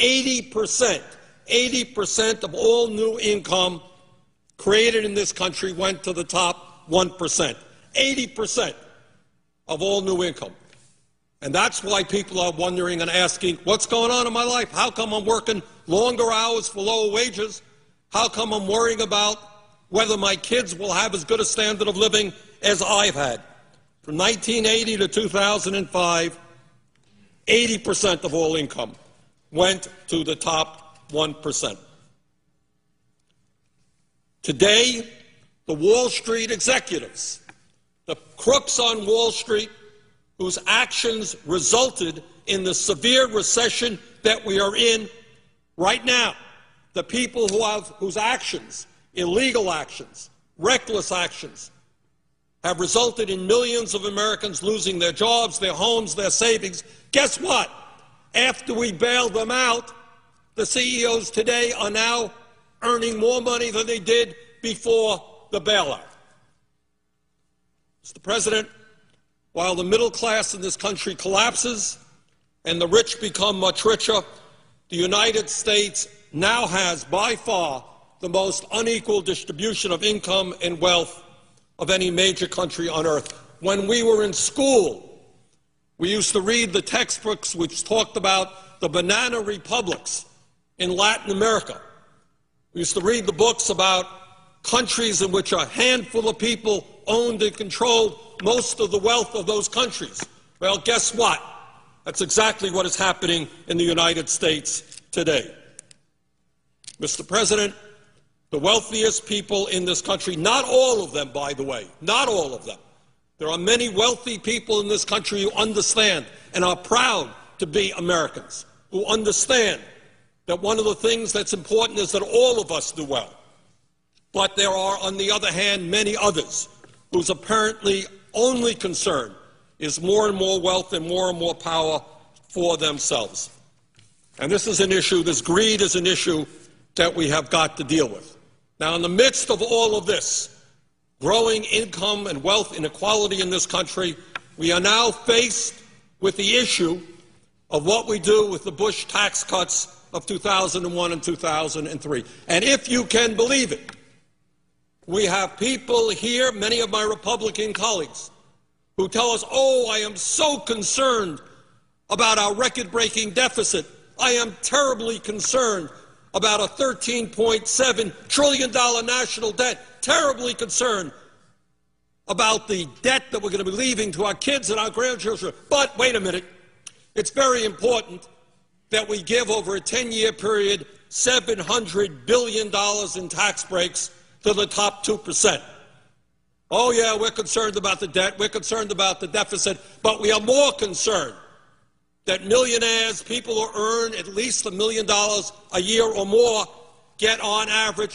80% of all new income created in this country went to the top 1%. 80% of all new income. And that's why people are wondering and asking, what's going on in my life? How come I'm working longer hours for lower wages? How come I'm worrying about whether my kids will have as good a standard of living as I've had? From 1980 to 2005, 80% of all income went to the top 1%. Today, the Wall Street executives, the crooks on Wall Street, whose actions resulted in the severe recession that we are in right now, the people whose actions, illegal actions, reckless actions, have resulted in millions of Americans losing their jobs, their homes, their savings. Guess what? After we bailed them out, the CEOs today are now earning more money than they did before the bailout. Mr. President, while the middle class in this country collapses and the rich become much richer, the United States now has by far the most unequal distribution of income and wealth of any major country on earth. When we were in school, we used to read the textbooks which talked about the banana republics in Latin America. We used to read the books about countries in which a handful of people owned and controlled most of the wealth of those countries. Well, guess what? That's exactly what is happening in the United States today. Mr. President, the wealthiest people in this country, not all of them, by the way, not all of them. There are many wealthy people in this country who understand and are proud to be Americans, who understand that one of the things that's important is that all of us do well. But there are, on the other hand, many others whose apparently only concern is more and more wealth and more power for themselves. And this is an issue, this greed is an issue that we have got to deal with. Now, in the midst of all of this, growing income and wealth inequality in this country, we are now faced with the issue of what we do with the Bush tax cuts of 2001 and 2003. And if you can believe it, we have people here, many of my Republican colleagues, who tell us, oh, I am so concerned about our record-breaking deficit. I am terribly concerned about a $13.7 trillion national debt, terribly concerned about the debt that we're going to be leaving to our kids and our grandchildren. But wait a minute, it's very important that we give over a 10-year period $700 billion in tax breaks to the top 2%. Oh yeah, we're concerned about the debt, we're concerned about the deficit, but we are more concerned that millionaires, people who earn at least $1 million a year or more, get on average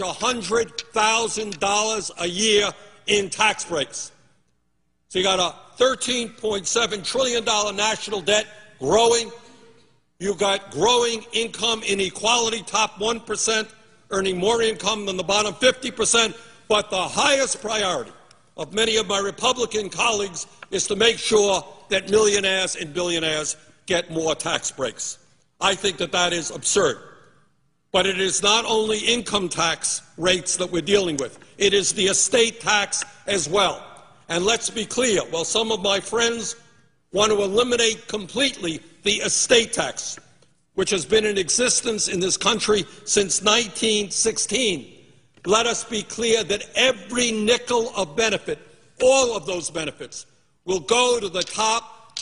$100,000 a year in tax breaks. So you got a $13.7 trillion national debt growing. You've got growing income inequality, top 1% earning more income than the bottom 50%. But the highest priority of many of my Republican colleagues is to make sure that millionaires and billionaires get more tax breaks. I think that that is absurd. But it is not only income tax rates that we're dealing with. It is the estate tax as well. And let's be clear, while some of my friends want to eliminate completely the estate tax, which has been in existence in this country since 1916, let us be clear that every nickel of benefit, all of those benefits, will go to the top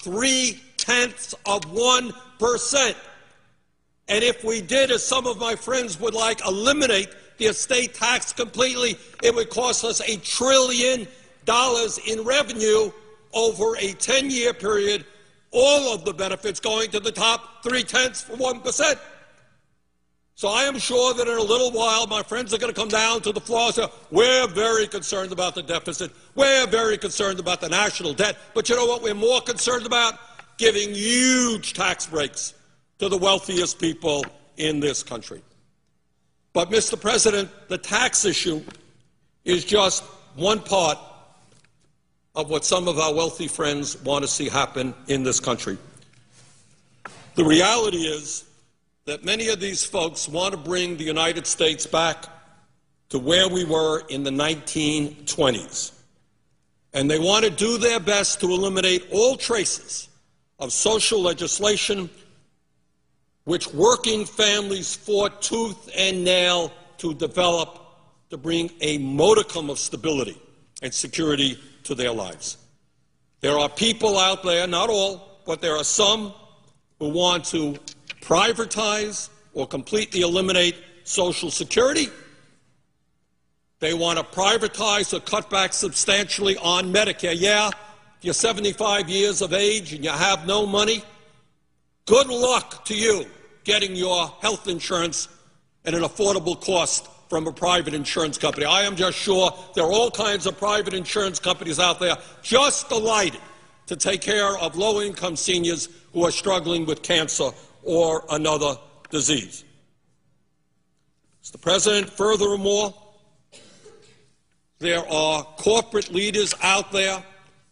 0.3%. And if we did, as some of my friends would like, eliminate the estate tax completely, it would cost us $1 trillion in revenue over a 10-year period, all of the benefits going to the top 0.3%. So I am sure that in a little while my friends are going to come down to the floor and say, we're very concerned about the deficit, we're very concerned about the national debt, but you know what we're more concerned about? Giving huge tax breaks to the wealthiest people in this country. But, Mr. President, the tax issue is just one part of what some of our wealthy friends want to see happen in this country. The reality is that many of these folks want to bring the United States back to where we were in the 1920s. And they want to do their best to eliminate all traces of social legislation which working families fought tooth and nail to develop to bring a modicum of stability and security to their lives. There are people out there, not all, but there are some who want to privatize or completely eliminate Social Security. They want to privatize or cut back substantially on Medicare. Yeah, if you're 75 years of age and you have no money, good luck to you getting your health insurance at an affordable cost from a private insurance company. I am just sure there are all kinds of private insurance companies out there just delighted to take care of low-income seniors who are struggling with cancer or another disease. Mr. President, furthermore, there are corporate leaders out there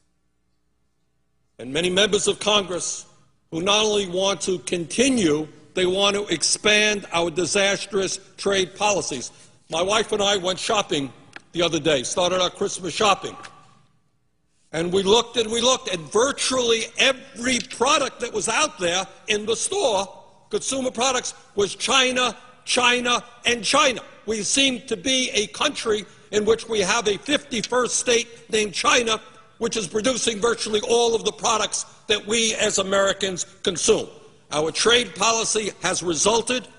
and many members of Congress who not only want to continue, they want to expand our disastrous trade policies. My wife and I went shopping the other day, started our Christmas shopping. And we looked, and virtually every product that was out there in the store, consumer products, was China, China, and China. We seem to be a country in which we have a 51st state named China, which is producing virtually all of the products that we as Americans consume. Our trade policy has resulted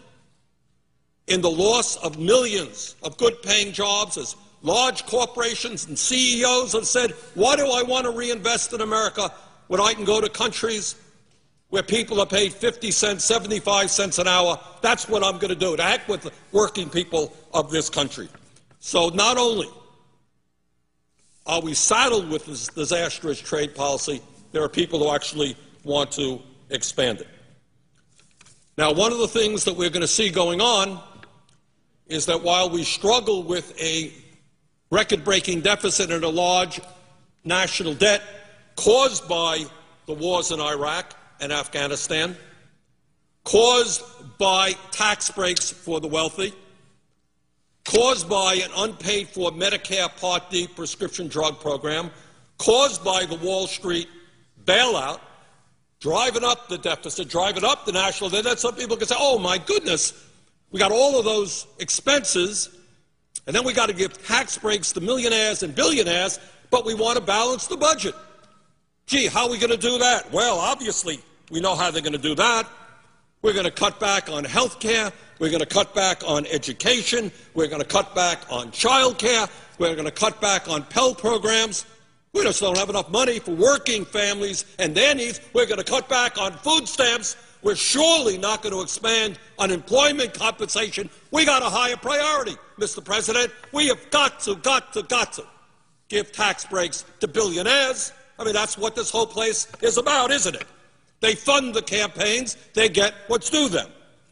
in the loss of millions of good-paying jobs as large corporations and CEOs have said, why do I want to reinvest in America when I can go to countries where people are paid 50 cents, 75 cents an hour? That's what I'm going to do, to heck with the working people of this country. So not only are we saddled with this disastrous trade policy, there are people who actually want to expand it. Now, one of the things that we're going to see going on is that while we struggle with a record-breaking deficit and a large national debt caused by the wars in Iraq and Afghanistan, caused by tax breaks for the wealthy, caused by an unpaid-for Medicare Part D prescription drug program, caused by the Wall Street bailout, driving up the deficit, driving up the national debt. Then some people can say, oh, my goodness, we got all of those expenses, and then we got to give tax breaks to millionaires and billionaires, but we want to balance the budget. Gee, how are we going to do that? Well, obviously, we know how they're going to do that. We're going to cut back on health care. We're going to cut back on education. We're going to cut back on child care. We're going to cut back on Pell programs. We just don't have enough money for working families and their needs. We're going to cut back on food stamps. We're surely not going to expand unemployment compensation. We got a higher priority, Mr. President. We have got to give tax breaks to billionaires. I mean, that's what this whole place is about, isn't it? They fund the campaigns. They get what's due them.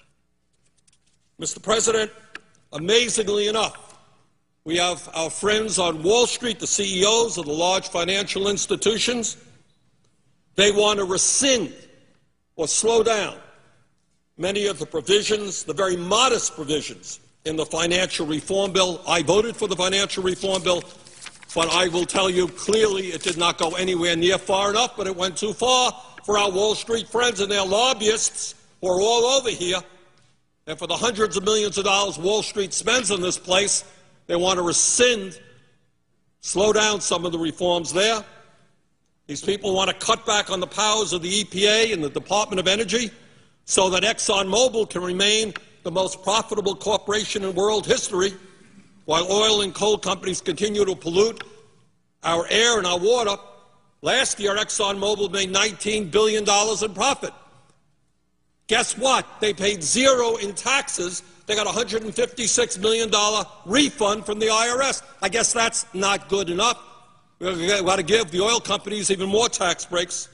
Mr. President, amazingly enough, we have our friends on Wall Street, the CEOs of the large financial institutions. They want to rescind or slow down many of the provisions, the very modest provisions in the financial reform bill. I voted for the financial reform bill, but I will tell you clearly it did not go anywhere near far enough, but it went too far for our Wall Street friends and their lobbyists who are all over here. And for the hundreds of millions of dollars Wall Street spends on this place, they want to rescind, slow down some of the reforms there. These people want to cut back on the powers of the EPA and the Department of Energy so that ExxonMobil can remain the most profitable corporation in world history, while oil and coal companies continue to pollute our air and our water. Last year, ExxonMobil made $19 billion in profit. Guess what? They paid zero in taxes. They got a $156 million refund from the IRS. I guess that's not good enough. We've got to give the oil companies even more tax breaks.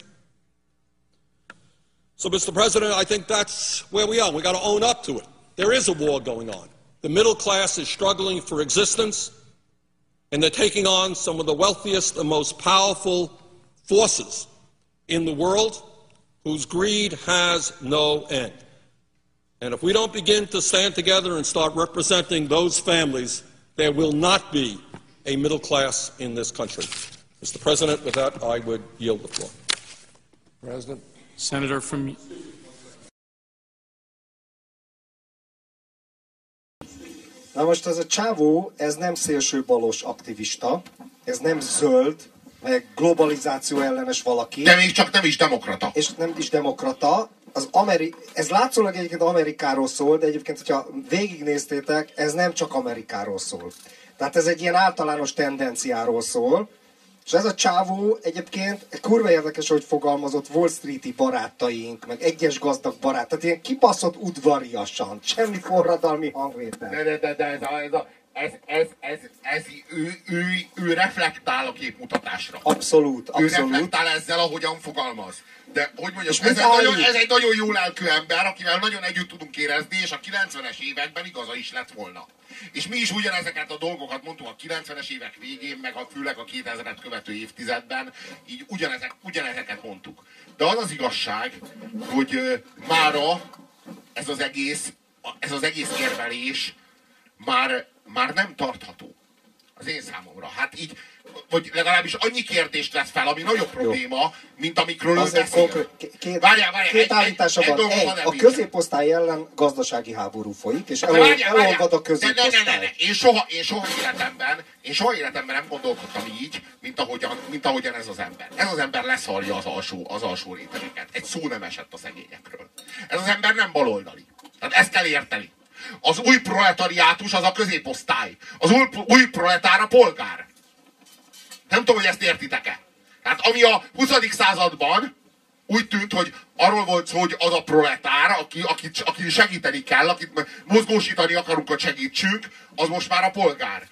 So, Mr. President, I think that's where we are. We've got to own up to it. There is a war going on. The middle class is struggling for existence, and they're taking on some of the wealthiest and most powerful forces in the world whose greed has no end. And if we don't begin to stand together and start representing those families, there will not be a middle class in this country. Mr. President, with that, I would yield the floor. President. Senator from... Na most ez a csávó, ez nem szélsőbalos aktivista, ez nem zöld, meg globalizáció ellenes valaki. De még csak nem is demokrata. És nem is demokrata. Ez látszólag egyébként Amerikáról szól, de egyébként, hogyha végignéztétek, ez nem csak Amerikáról szól. Tehát ez egy ilyen általános tendenciáról szól. És ez a csávó egyébként kurva érdekes, hogy fogalmazott, Wall Street-i barátaink, meg egyes gazdag barát, tehát ilyen kibaszott udvariasan, semmi forradalmi hangvétel. Ő reflektál a képmutatásra. Abszolút. Ő reflektál ezzel, ahogyan fogalmaz. De, hogy mondjam, ez egy nagyon jó lelkű ember, akivel nagyon együtt tudunk érezni, és a 90-es években igaza is lett volna. És mi is ugyanezeket a dolgokat mondtuk a 90-es évek végén, meg főleg a 2000-et követő évtizedben, így ugyanezeket mondtuk. De az az igazság, hogy mára ez az egész érvelés már nem tartható. Az én számomra. Hát így, vagy legalábbis annyi kérdést vesz fel, ami nagyobb probléma, mint amikről ő beszél. Két állítása van. A középosztály ellen gazdasági háború folyik, és elolvad a középosztály. Én soha életemben nem gondolkodtam így, mint ahogyan ez az ember. Ez az ember leszarja az alsó rétegeket. Egy szó nem esett a szegényekről. Ez az ember nem baloldali. Tehát ezt kell érteni. Az új proletariátus az a középosztály. Az új proletár a polgár. Nem tudom, hogy ezt értitek-e. Tehát ami a 20. században úgy tűnt, hogy arról volt szó, hogy az a proletár, aki segíteni kell, akit mozgósítani akarunk, hogy segítsünk, az most már a polgár.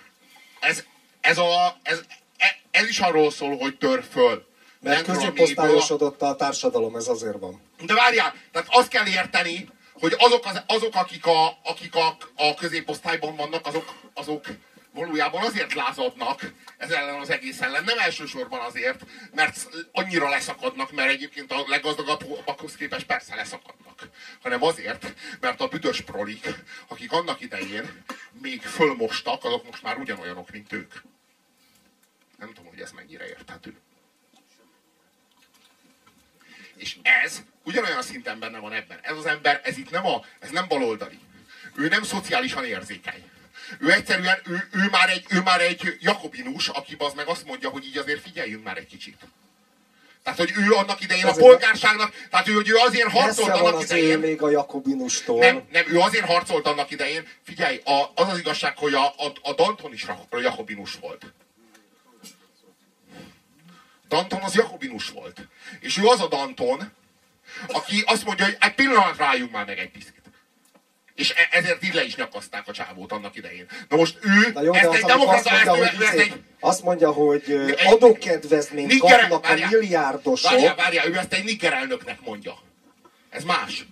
Ez is arról szól, hogy tör föl. Mert középosztályosodott a társadalom, ez azért van. De várjál, tehát azt kell érteni, hogy azok akik a középosztályban vannak, azok valójában azért lázadnak ez ellen az egész ellen. Nem elsősorban azért, mert annyira leszakadnak, mert egyébként a leggazdagabbakhoz képest persze leszakadnak. Hanem azért, mert a büdös prolik, akik annak idején még fölmostak, azok most már ugyanolyanok, mint ők. Nem tudom, hogy ez mennyire érthető. És ez ugyanolyan szinten benne van ebben. Ez az ember, ez nem baloldali. Ő nem szociálisan érzékeny. Ő egyszerűen, ő már egy jakobinus, aki az meg azt mondja, hogy így azért figyeljünk már egy kicsit. Tehát, hogy ő annak idején a polgárságnak, tehát hogy ő azért harcolt annak idején. Még a jakobinustól. Nem, ő azért harcolt annak idején. Figyelj, az igazság, hogy a Danton is jakobinus volt. Danton az jakobinus volt. És ő az a Danton, aki azt mondja, hogy egy pillanat rájunk már meg egy picit. És ezért így le is nyakaszták a csávót annak idején. Na most ő, jó, ezt egy demokrata, azt mondja, hogy adókedvezményt kapnak a milliárdosok. Várjál, ő ezt egy nigger elnöknek mondja. Ez más.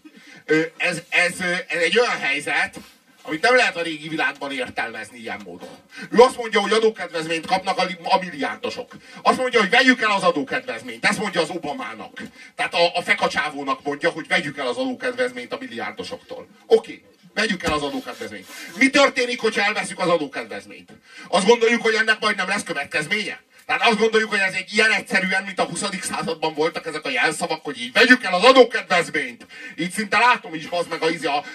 Ez egy olyan helyzet, amit nem lehet a régi világban értelmezni ilyen módon. Ő azt mondja, hogy adókedvezményt kapnak a milliárdosok. Azt mondja, hogy vegyük el az adókedvezményt. Ezt mondja az Obamának. Tehát a fekacsávónak mondja, hogy vegyük el az adókedvezményt a milliárdosoktól. Oké, vegyük el az adókedvezményt. Mi történik, hogyha elveszük az adókedvezményt? Azt gondoljuk, hogy ennek majd nem lesz következménye? Tehát azt gondoljuk, hogy ez egy ilyen egyszerűen, mint a 20. században voltak ezek a jelszavak, hogy így vegyük el az adókedvezményt. Így szinte látom is bazd meg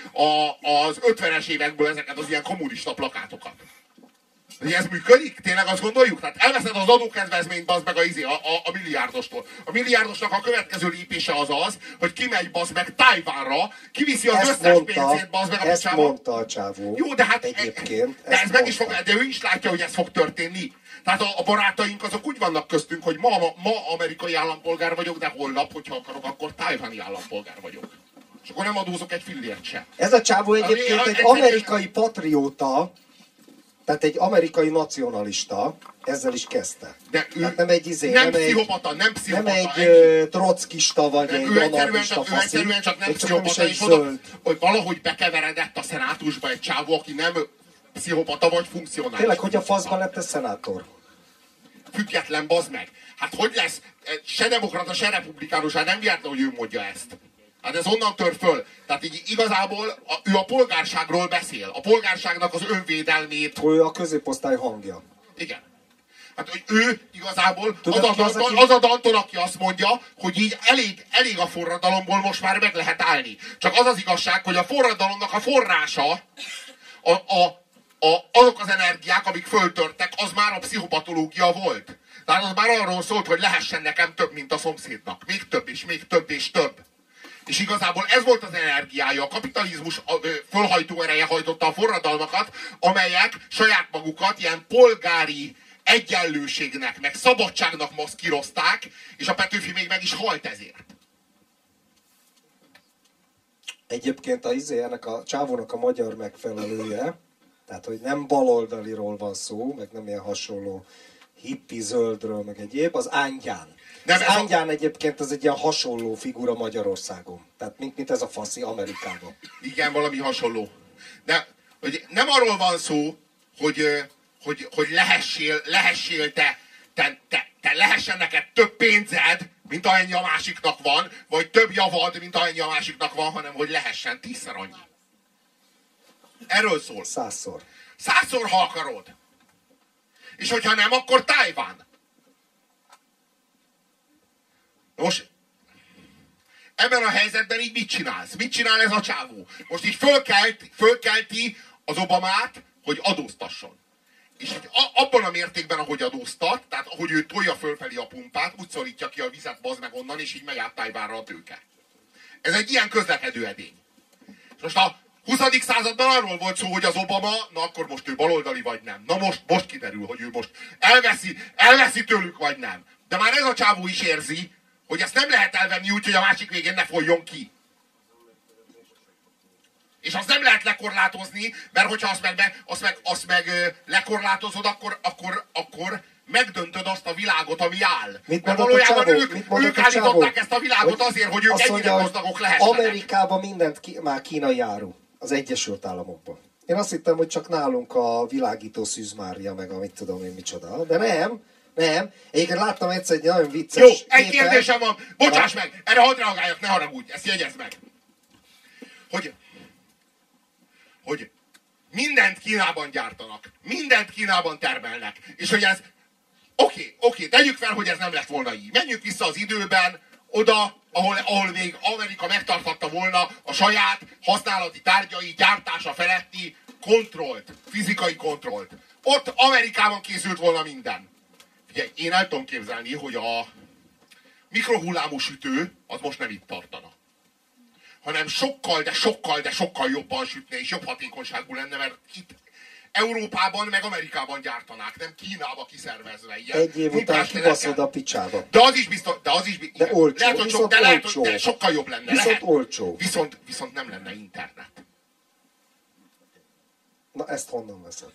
az 50-es évekből ezeket az ilyen kommunista plakátokat. Hogy ez működik? Tényleg azt gondoljuk? Tehát elveszed az adókedvezményt bazd meg a milliárdostól. A milliárdosnak a következő lépése az, hogy kimegy bazd meg Tajvánra, kiviszi az összes pénzét bazd meg a Ezt mondta a csávó. Jó, de hát egyébként. De ez meg is fog, de ő is látja, hogy ez fog történni. Tehát a barátaink azok úgy vannak köztünk, hogy ma amerikai állampolgár vagyok, de holnap, hogyha akarok, akkor tajvani állampolgár vagyok. És akkor nem adózok egy fillért se. Ez a csávó egyébként egy amerikai patrióta, tehát egy amerikai nacionalista, ezzel is kezdte. De ő nem egy nem pszichopata. Nem egy trockista vagy egy anarchista faszi. Ő egyszerűen csak nem pszichopata, és hogy valahogy bekeveredett a szenátusba egy csávó, aki nem pszichopata vagy funkcionális. Tényleg, hogy a faszban lett ez szenátor? Független, bazd meg. Hát hogy lesz? Se demokrata, se republikánus, hát nem véletlen, hogy ő mondja ezt. Hát ez onnan tör föl. Tehát így igazából ő a polgárságról beszél. A polgárságnak az önvédelmét. Ő a középosztály hangja. Igen. Hát, hogy ő igazából az a Danton, aki azt mondja, hogy így elég a forradalomból most már meg lehet állni. Csak az az igazság, hogy a forradalomnak a forrása azok az energiák, amik föltörtek, az már a pszichopatológia volt. Tehát az már arról szólt, hogy lehessen nekem több, mint a szomszédnak. Még több, és még több, és több. És igazából ez volt az energiája. A kapitalizmus fölhajtó ereje hajtotta a forradalmakat, amelyek saját magukat ilyen polgári egyenlőségnek, meg szabadságnak maszkírozták, és a Petőfi még meg is halt ezért. Egyébként ennek a csávónak a magyar megfelelője, tehát hogy nem baloldaliról van szó, meg nem ilyen hasonló hippi zöldről, meg egyéb, az Ángyán. Az Ángyán egyébként az egy ilyen hasonló figura Magyarországon. Tehát mint ez a faszi Amerikában. Igen, valami hasonló. De hogy nem arról van szó, hogy lehessél te lehessen neked több pénzed, mint amennyi a másiknak van, vagy több javad, mint amennyi a másiknak van, hanem hogy lehessen 10-szer annyi. Erről szól. 100-szor. 100-szor, ha akarod. És hogyha nem, akkor Tajvan. Most ebben a helyzetben így mit csinálsz? Mit csinál ez a csávó? Most így fölkelti az Obamát, hogy adóztasson. És így abban a mértékben, ahogy adóztat, tehát ahogy ő tolja fölfelé a pumpát, úgy szorítja ki a vizet, bazd meg onnan, és így megy át Tajvánra a tőke. Ez egy ilyen közlekedő edény. És most a 20. században arról volt szó, hogy az Obama, na akkor most ő baloldali vagy nem. Na most kiderül, hogy ő most elveszi tőlük vagy nem. De már ez a csávó is érzi, hogy ezt nem lehet elvenni úgy, hogy a másik végén ne folyjon ki. És azt nem lehet lekorlátozni, mert hogyha azt meg lekorlátozod, akkor megdöntöd azt a világot, ami áll. Mert valójában ők állították ezt a világot azért, hogy ők ennyire gazdagok lehessenek. Amerikában mindent már kínai áru. Az Egyesült Államokban. Én azt hittem, hogy csak nálunk a világító szűzmárja, meg amit tudom én micsoda. De nem. Egyébként láttam egyszer egy nagyon vicces Jó, egy kérdésem van. Bocsáss meg, erre hadd reagáljak, ne haragudj, ezt jegyezd meg. Hogy mindent Kínában gyártanak, mindent Kínában termelnek, és hogy ez oké, tegyük fel, hogy ez nem lett volna így. Menjünk vissza az időben, oda, ahol még Amerika megtarthatta volna a saját használati tárgyai gyártása feletti kontrollt, fizikai kontrollt. Ott Amerikában készült volna minden. Ugye, én el tudom képzelni, hogy a mikrohullámú sütő az most nem itt tartana. Hanem sokkal jobban sütne, és jobb hatékonyságú lenne, mert itt Európában, meg Amerikában gyártanák, nem Kínába kiszervezve. Ilyen egy év után kibaszod a picsába. De az is biztos, de olcsó, lehet, hogy sokkal jobb lenne. Viszont olcsó. Viszont nem lenne internet. Na ezt honnan veszed?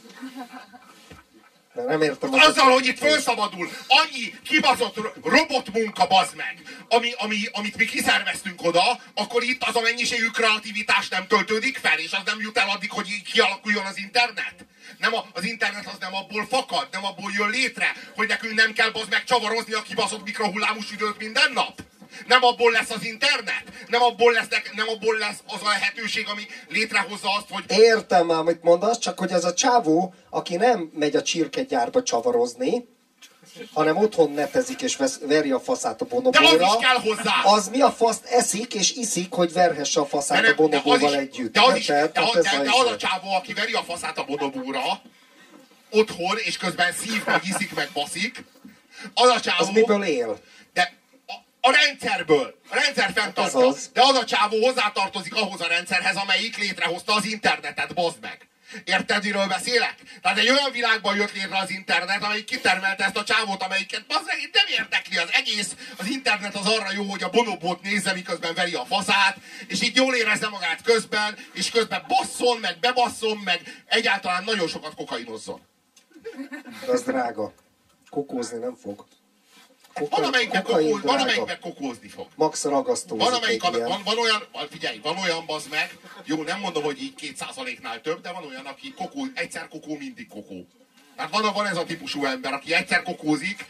De nem értem. Azzal, hogy itt felszabadul annyi kibaszott robotmunka, bazd meg, amit mi kiszerveztünk oda, akkor itt az a mennyiségű kreativitás nem töltődik fel, és az nem jut el addig, hogy kialakuljon az internet. Az internet az nem abból fakad, nem abból jön létre, hogy nekünk nem kell, bazd meg, csavarozni a kibaszott mikrohullámú sütőt minden nap. Nem abból lesz az internet? Nem abból lesz az a lehetőség, ami létrehozza azt, hogy... Értem már, amit mondasz, csak hogy az a csávó, aki nem megy a csirkegyárba csavarozni, hanem otthon netezik és veri a faszát a bonobóra. De az is kell hozzá! Az mi a faszt eszik és iszik, hogy verhesse a faszát a bonobóval együtt. De az a csávó, aki veri a faszát a bonobóra, otthon, és közben szív, meg iszik, meg baszik, az a csávó... Az miből él? A rendszerből. A rendszer fenntartja. De az a csávó hozzátartozik ahhoz a rendszerhez, amelyik létrehozta az internetet, bazd meg. Érted, miről beszélek? Tehát egy olyan világban jött létre az internet, amelyik kitermelte ezt a csávót, amelyiket bazd meg, nem érdekli az egész. Az internet az arra jó, hogy a bonobót nézze, miközben veri a faszát, és így jól érezze magát közben, és közben basszon, meg bebasszon, meg egyáltalán nagyon sokat kokainozzon. Az drága. Kokózni nem fog. Van amelyikben kokózni fog. Max ragasztózik. Van olyan bazd meg, jó, nem mondom, hogy így 2%-nál több, de van olyan, aki egyszer kokó, mindig kokó. Tehát van ez a típusú ember, aki egyszer kokózik,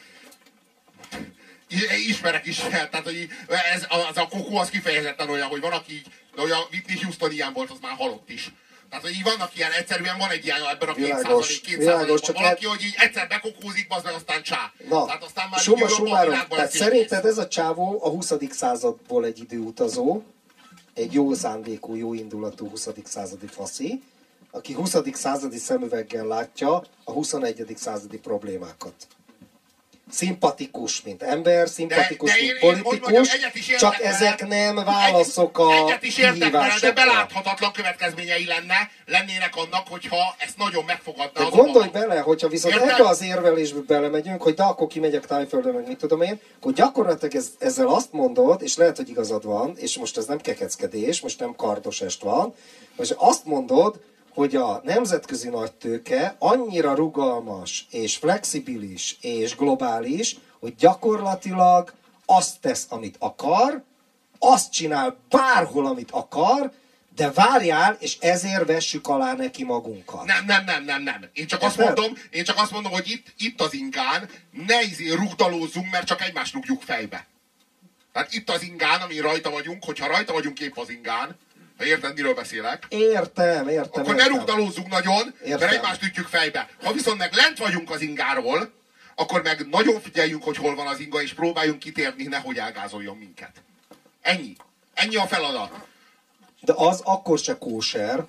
ismerek is, tehát hogy az a kokó az kifejezetten olyan, hogy van, aki, de olyan Whitney Houston ilyen volt, az már halott is. Tehát, hogy így vannak ilyen, egyszerűen van egy ilyen ebben a 2%-ban valaki, hogy így egyszer bekokózik, az meg aztán csá. Na, tehát aztán már tehát szerinted ez a csávó a 20. századból egy időutazó, egy jó szándékú, jó indulatú 20. századi faszi, aki 20. századi szemüveggel látja a 21. századi problémákat. Szimpatikus, mint ember, szimpatikus, mint politikus, csak ezek nem válaszok a Egyet is értek vele, de beláthatatlan következményei lennének annak, hogyha ezt nagyon megfogadná. De gondolj bele, hogyha viszont ebbe az érvelésbe belemegyünk, hogy de akkor kimegyek Tájföldön, meg mit tudom én, akkor gyakorlatilag ezzel azt mondod, és lehet, hogy igazad van, és most ez nem kekeckedés, most nem kardosest van, és azt mondod, hogy a nemzetközi nagytőke annyira rugalmas, és flexibilis, és globális, hogy gyakorlatilag azt tesz, amit akar, azt csinál bárhol, amit akar, de várjál, és ezért vessük alá neki magunkat. Nem. Én csak azt mondom, hogy itt az ingán ne rugdalózzunk, mert csak egymást rúgjuk fejbe. Tehát itt az ingán, amin rajta vagyunk, hogyha rajta vagyunk épp az ingán, Ha érted, miről beszélek? Értem. Akkor ne rugdalózzunk nagyon, Értem. mert egymást ütjük fejbe. Ha viszont meg lent vagyunk az ingáról, akkor meg nagyon figyeljünk, hogy hol van az inga, és próbáljunk kitérni, nehogy elgázoljon minket. Ennyi. Ennyi a feladat. De az akkor se kóser,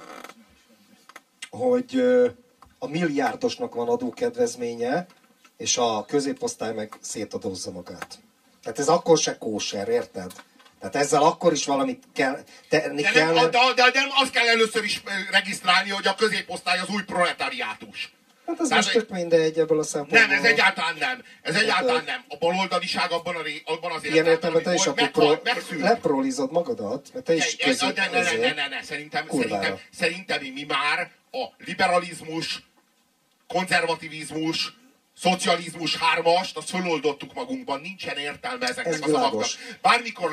hogy a milliárdosnak van adókedvezménye, és a középosztály meg szétadózza magát. Tehát ez akkor se kóser, érted? Tehát ezzel akkor is valamit tenni kell. De nem azt kell először is regisztrálni, hogy a középosztály az új proletariátus. Hát ez most tök mindegy ebből a szempontból. Nem, ez egyáltalán nem. Ez egyáltalán nem. A baloldaliság abban az ilyen értelemben te is akkor megszűnt. leprolizod magadat, mert te is Ne. Szerintem mi már a liberalizmus, konzervativizmus, szocializmus hármast, azt föloldottuk magunkban, nincsen értelme ezeknek a szavaknak. Bármikor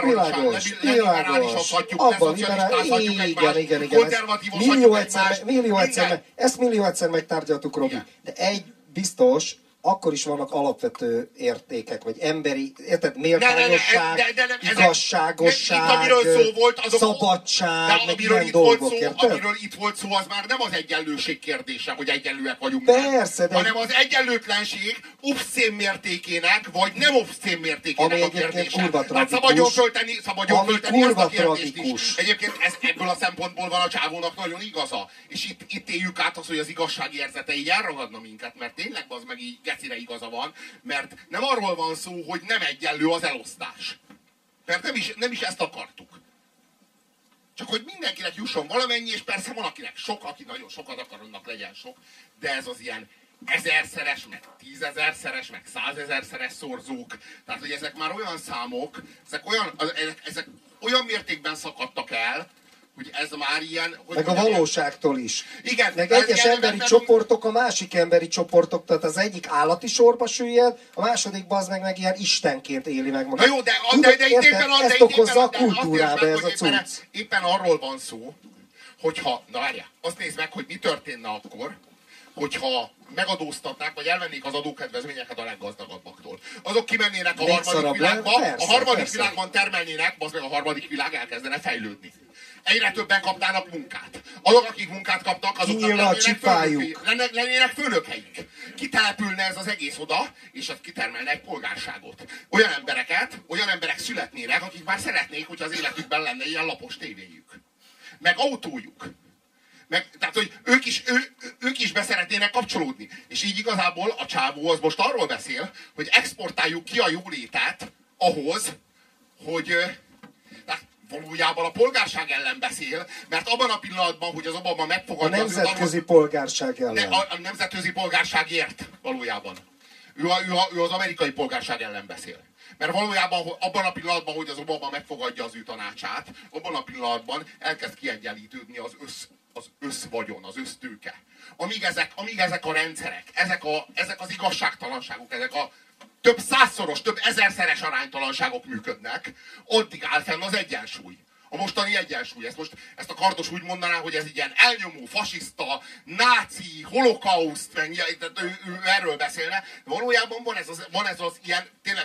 leliberálisathatjuk, leszocialistázhatjuk egymást, konzervatívoshatjuk egymást. Ezt millió egyszer megtárgyaltuk, Robi. Igen. De egy biztos, akkor is vannak alapvető értékek, vagy emberi, érted, méltányosság, igazságosság, szabadság, meg ilyen dolgok, érted? Amiről itt volt szó, az már nem az egyenlőség kérdése, hogy egyenlőek vagyunk, persze, de hanem az egyenlőtlenség obszcén mértékének, vagy nem obszcén mértékének a kérdése. Hát szabadjon föltenni ezt a kérdést is. Egyébként ebből a szempontból van a csávónak nagyon igaza. És itt éljük át azt, hogy az igazság érzete így elragadna minket, mert tényleg az meg így gecire igaza van, mert nem arról van szó, hogy nem egyenlő az elosztás. Mert nem is ezt akartuk. Csak hogy mindenkinek jusson valamennyi, és persze van akinek sok, aki nagyon sokat akar, annak legyen sok, de ez az ilyen 1000-szeres, meg 10.000-szeres, meg 100.000-szeres szorzók. Tehát, hogy ezek már olyan számok, ezek olyan mértékben szakadtak el, hogy ez már ilyen... Meg a valóságtól is. Igen. Meg egyes emberi csoportok a másik emberi csoportok, tehát az egyik állati sorba süllyed, a másodikban az meg ilyen istenként éli meg magát. Na jó, de itt ezt okozza a kultúrába ez a cucc. Éppen arról van szó, hogyha, na várjál, azt nézd meg, hogy mi történne akkor, hogyha megadóztatnák, vagy elvennék az adókedvezményeket a leggazdagabbaktól. Azok kimennének a harmadik világba, a harmadik világban termelnének, az meg a harmadik világ elkezdene fejlődni. Egyre többen kapnának munkát. Azok, akik munkát kaptak, azoknak lennének főnökeik. Kitelepülne ez az egész oda, és az kitermelne egy polgárságot. Olyan emberek születnének, akik már szeretnék, hogy az életükben lenne ilyen lapos tévéjük. Meg autójuk. Tehát, hogy ők is beszeretnének kapcsolódni. És így igazából a csávó az most arról beszél, hogy exportáljuk ki a jólétet ahhoz, hogy valójában a polgárság ellen beszél, mert abban a pillanatban, hogy az Obama megfogadja... A nemzetközi polgárság ellen. A nemzetközi polgárságért valójában. Ő az amerikai polgárság ellen beszél. Mert valójában abban a pillanatban, hogy az Obama megfogadja az ő tanácsát, abban a pillanatban elkezd kiegyenlítődni az összvagyon, az össztőke. Amíg ezek a rendszerek, ezek az igazságtalanságok, ezek a több százszoros, több ezerszeres aránytalanságok működnek, addig áll fenn az egyensúly. A mostani egyensúly. Ezt a Kardos úgy mondaná, hogy ez egy ilyen elnyomó, fasiszta, náci, holokauszt, ő erről beszélne. Valójában van ez az ilyen tényleg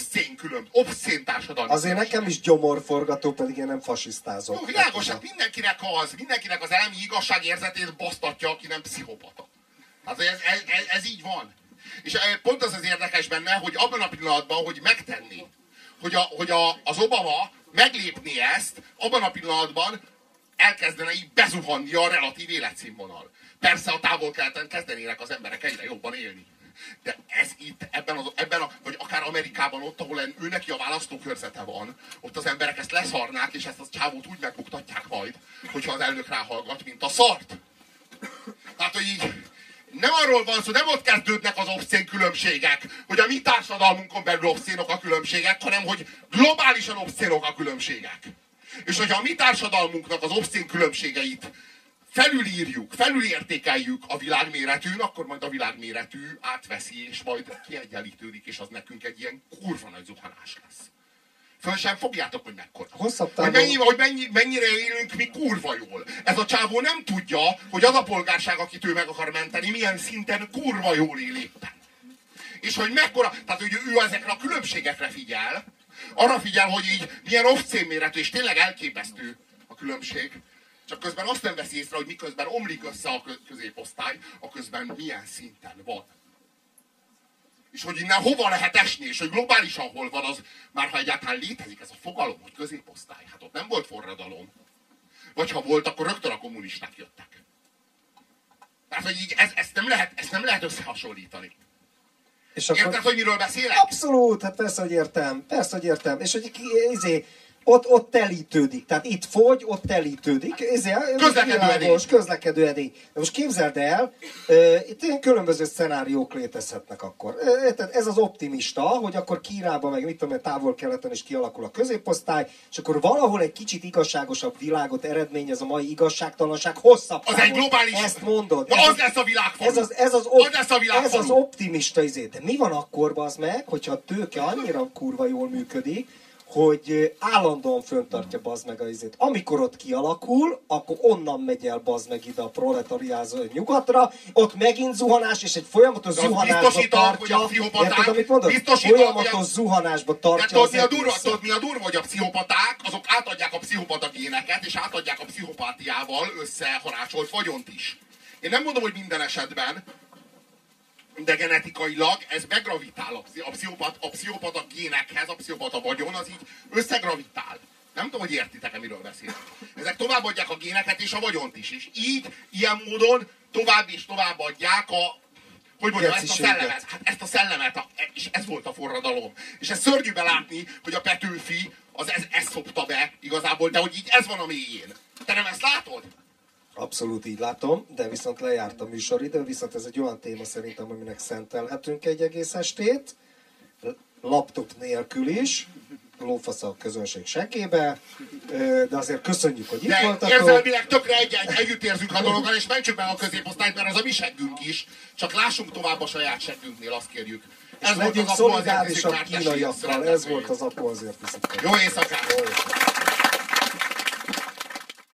obszén társadalmi. Azért nekem is gyomorforgató, pedig én nem fasisztázok. Jó, világos, hát mindenkinek az elemi igazságérzetét basztatja, aki nem pszichopata. Hát ez így van. És pont az érdekes benne, hogy abban a pillanatban, hogy megtenni, hogy az Obama meglépni ezt, abban a pillanatban elkezdene így bezuhanni a relatív életszínvonal. Persze a távol-keleten kezdenének az emberek egyre jobban élni. De ez itt, vagy akár Amerikában ott, ahol ő neki a választókörzete van, ott az emberek ezt leszarnák, és ezt a csávót úgy megbuktatják majd, hogyha az elnök ráhallgat, mint a szart. Tehát, hogy így nem arról van szó, nem ott kezdődnek az obszén különbségek, hogy a mi társadalmunkon belül obszénok a különbségek, hanem hogy globálisan obszénok a különbségek. És hogyha a mi társadalmunknak az obszén különbségeit felülírjuk, felülértékeljük a világméretűn, akkor majd a világméretű átveszi, és majd kiegyenlítődik, és az nekünk egy ilyen kurva nagy zuhanás lesz. Föl sem fogjátok, hogy mekkora. Hogy mennyire élünk mi kurva jól. Ez a csávó nem tudja, hogy az a polgárság, akit ő meg akar menteni, milyen szinten kurva jól él éppen. És hogy mekkora, tehát hogy ő ezekre a különbségekre figyel, arra figyel, hogy így milyen obszén méretű, és tényleg elképesztő különbség. Csak közben azt nem veszi észre, hogy miközben omlik össze a középosztály, aközben milyen szinten van. És hogy innen hova lehet esni, és hogy globálisan hol van az, már ha egyáltalán létezik ez a fogalom, hogy középosztály. Hát ott nem volt forradalom. Vagy ha volt, akkor rögtön a kommunisták jöttek. Tehát, hogy így ezt nem lehet összehasonlítani. És akkor... Érted, hogy miről beszélek? Abszolút, hát persze, hogy értem. És hogy ott telítődik. Tehát itt fogy, ott telítődik. Közlekedő edény. De most képzeld el, itt ilyen különböző szenáriók létezhetnek akkor. Ez az optimista, hogy akkor Kínában, meg mit tudom, Távol-Keleten is kialakul a középosztály, és akkor valahol egy kicsit igazságosabb világot eredményez a mai igazságtalanság hosszabb távon. Az egy globális... Ezt mondod. Na, az lesz a világfalu. Ez az optimista izé. De mi van akkor, bazd meg, hogyha a tőke annyira kurva jól működik, hogy állandóan föntartja bazd meg a izét. Amikor ott kialakul, akkor onnan megy el bazd meg ide a proletariázó nyugatra, ott megint zuhanás, és egy folyamatos zuhanásba tartja. Érted, amit mondod? Folyamatos zuhanásba tartja az egészet. Tudod, mi a durva, hogy a pszichopaták, azok átadják a pszichopata géneket, és átadják a pszichopátiával összeharácsolt vagyont is. Én nem mondom, hogy minden esetben, de genetikailag ez begravitál a pszichopata génekhez, a pszichopata vagyon, az így összegravitál. Nem tudom, hogy értitek-e, miről beszélek. Ezek továbbadják a géneket és a vagyont is. És így, ilyen módon tovább és tovább adják ezt a szellemet. Hát ezt a szellemet, és ez volt a forradalom. És ez szörnyű belátni, hogy a Petőfi ezt szopta be igazából, de hogy így ez van a mélyén. Te nem ezt látod? Abszolút így látom, de viszont lejárt a műsoridő, viszont ez egy olyan téma szerintem, aminek szentelhetünk egy egész estét, laptop nélkül is, lófasz a közönség segébe, de azért köszönjük, hogy itt voltatok. Érzelmileg tökre együtt érzünk a dologgal, és mentsük meg a középosztályt, mert az a mi seggünk is, csak lássunk tovább a saját seggünknél, azt kérjük. És legyünk szolidárisak kínaiakkal, ez volt az Apu azért viszik. Jó éjszakát!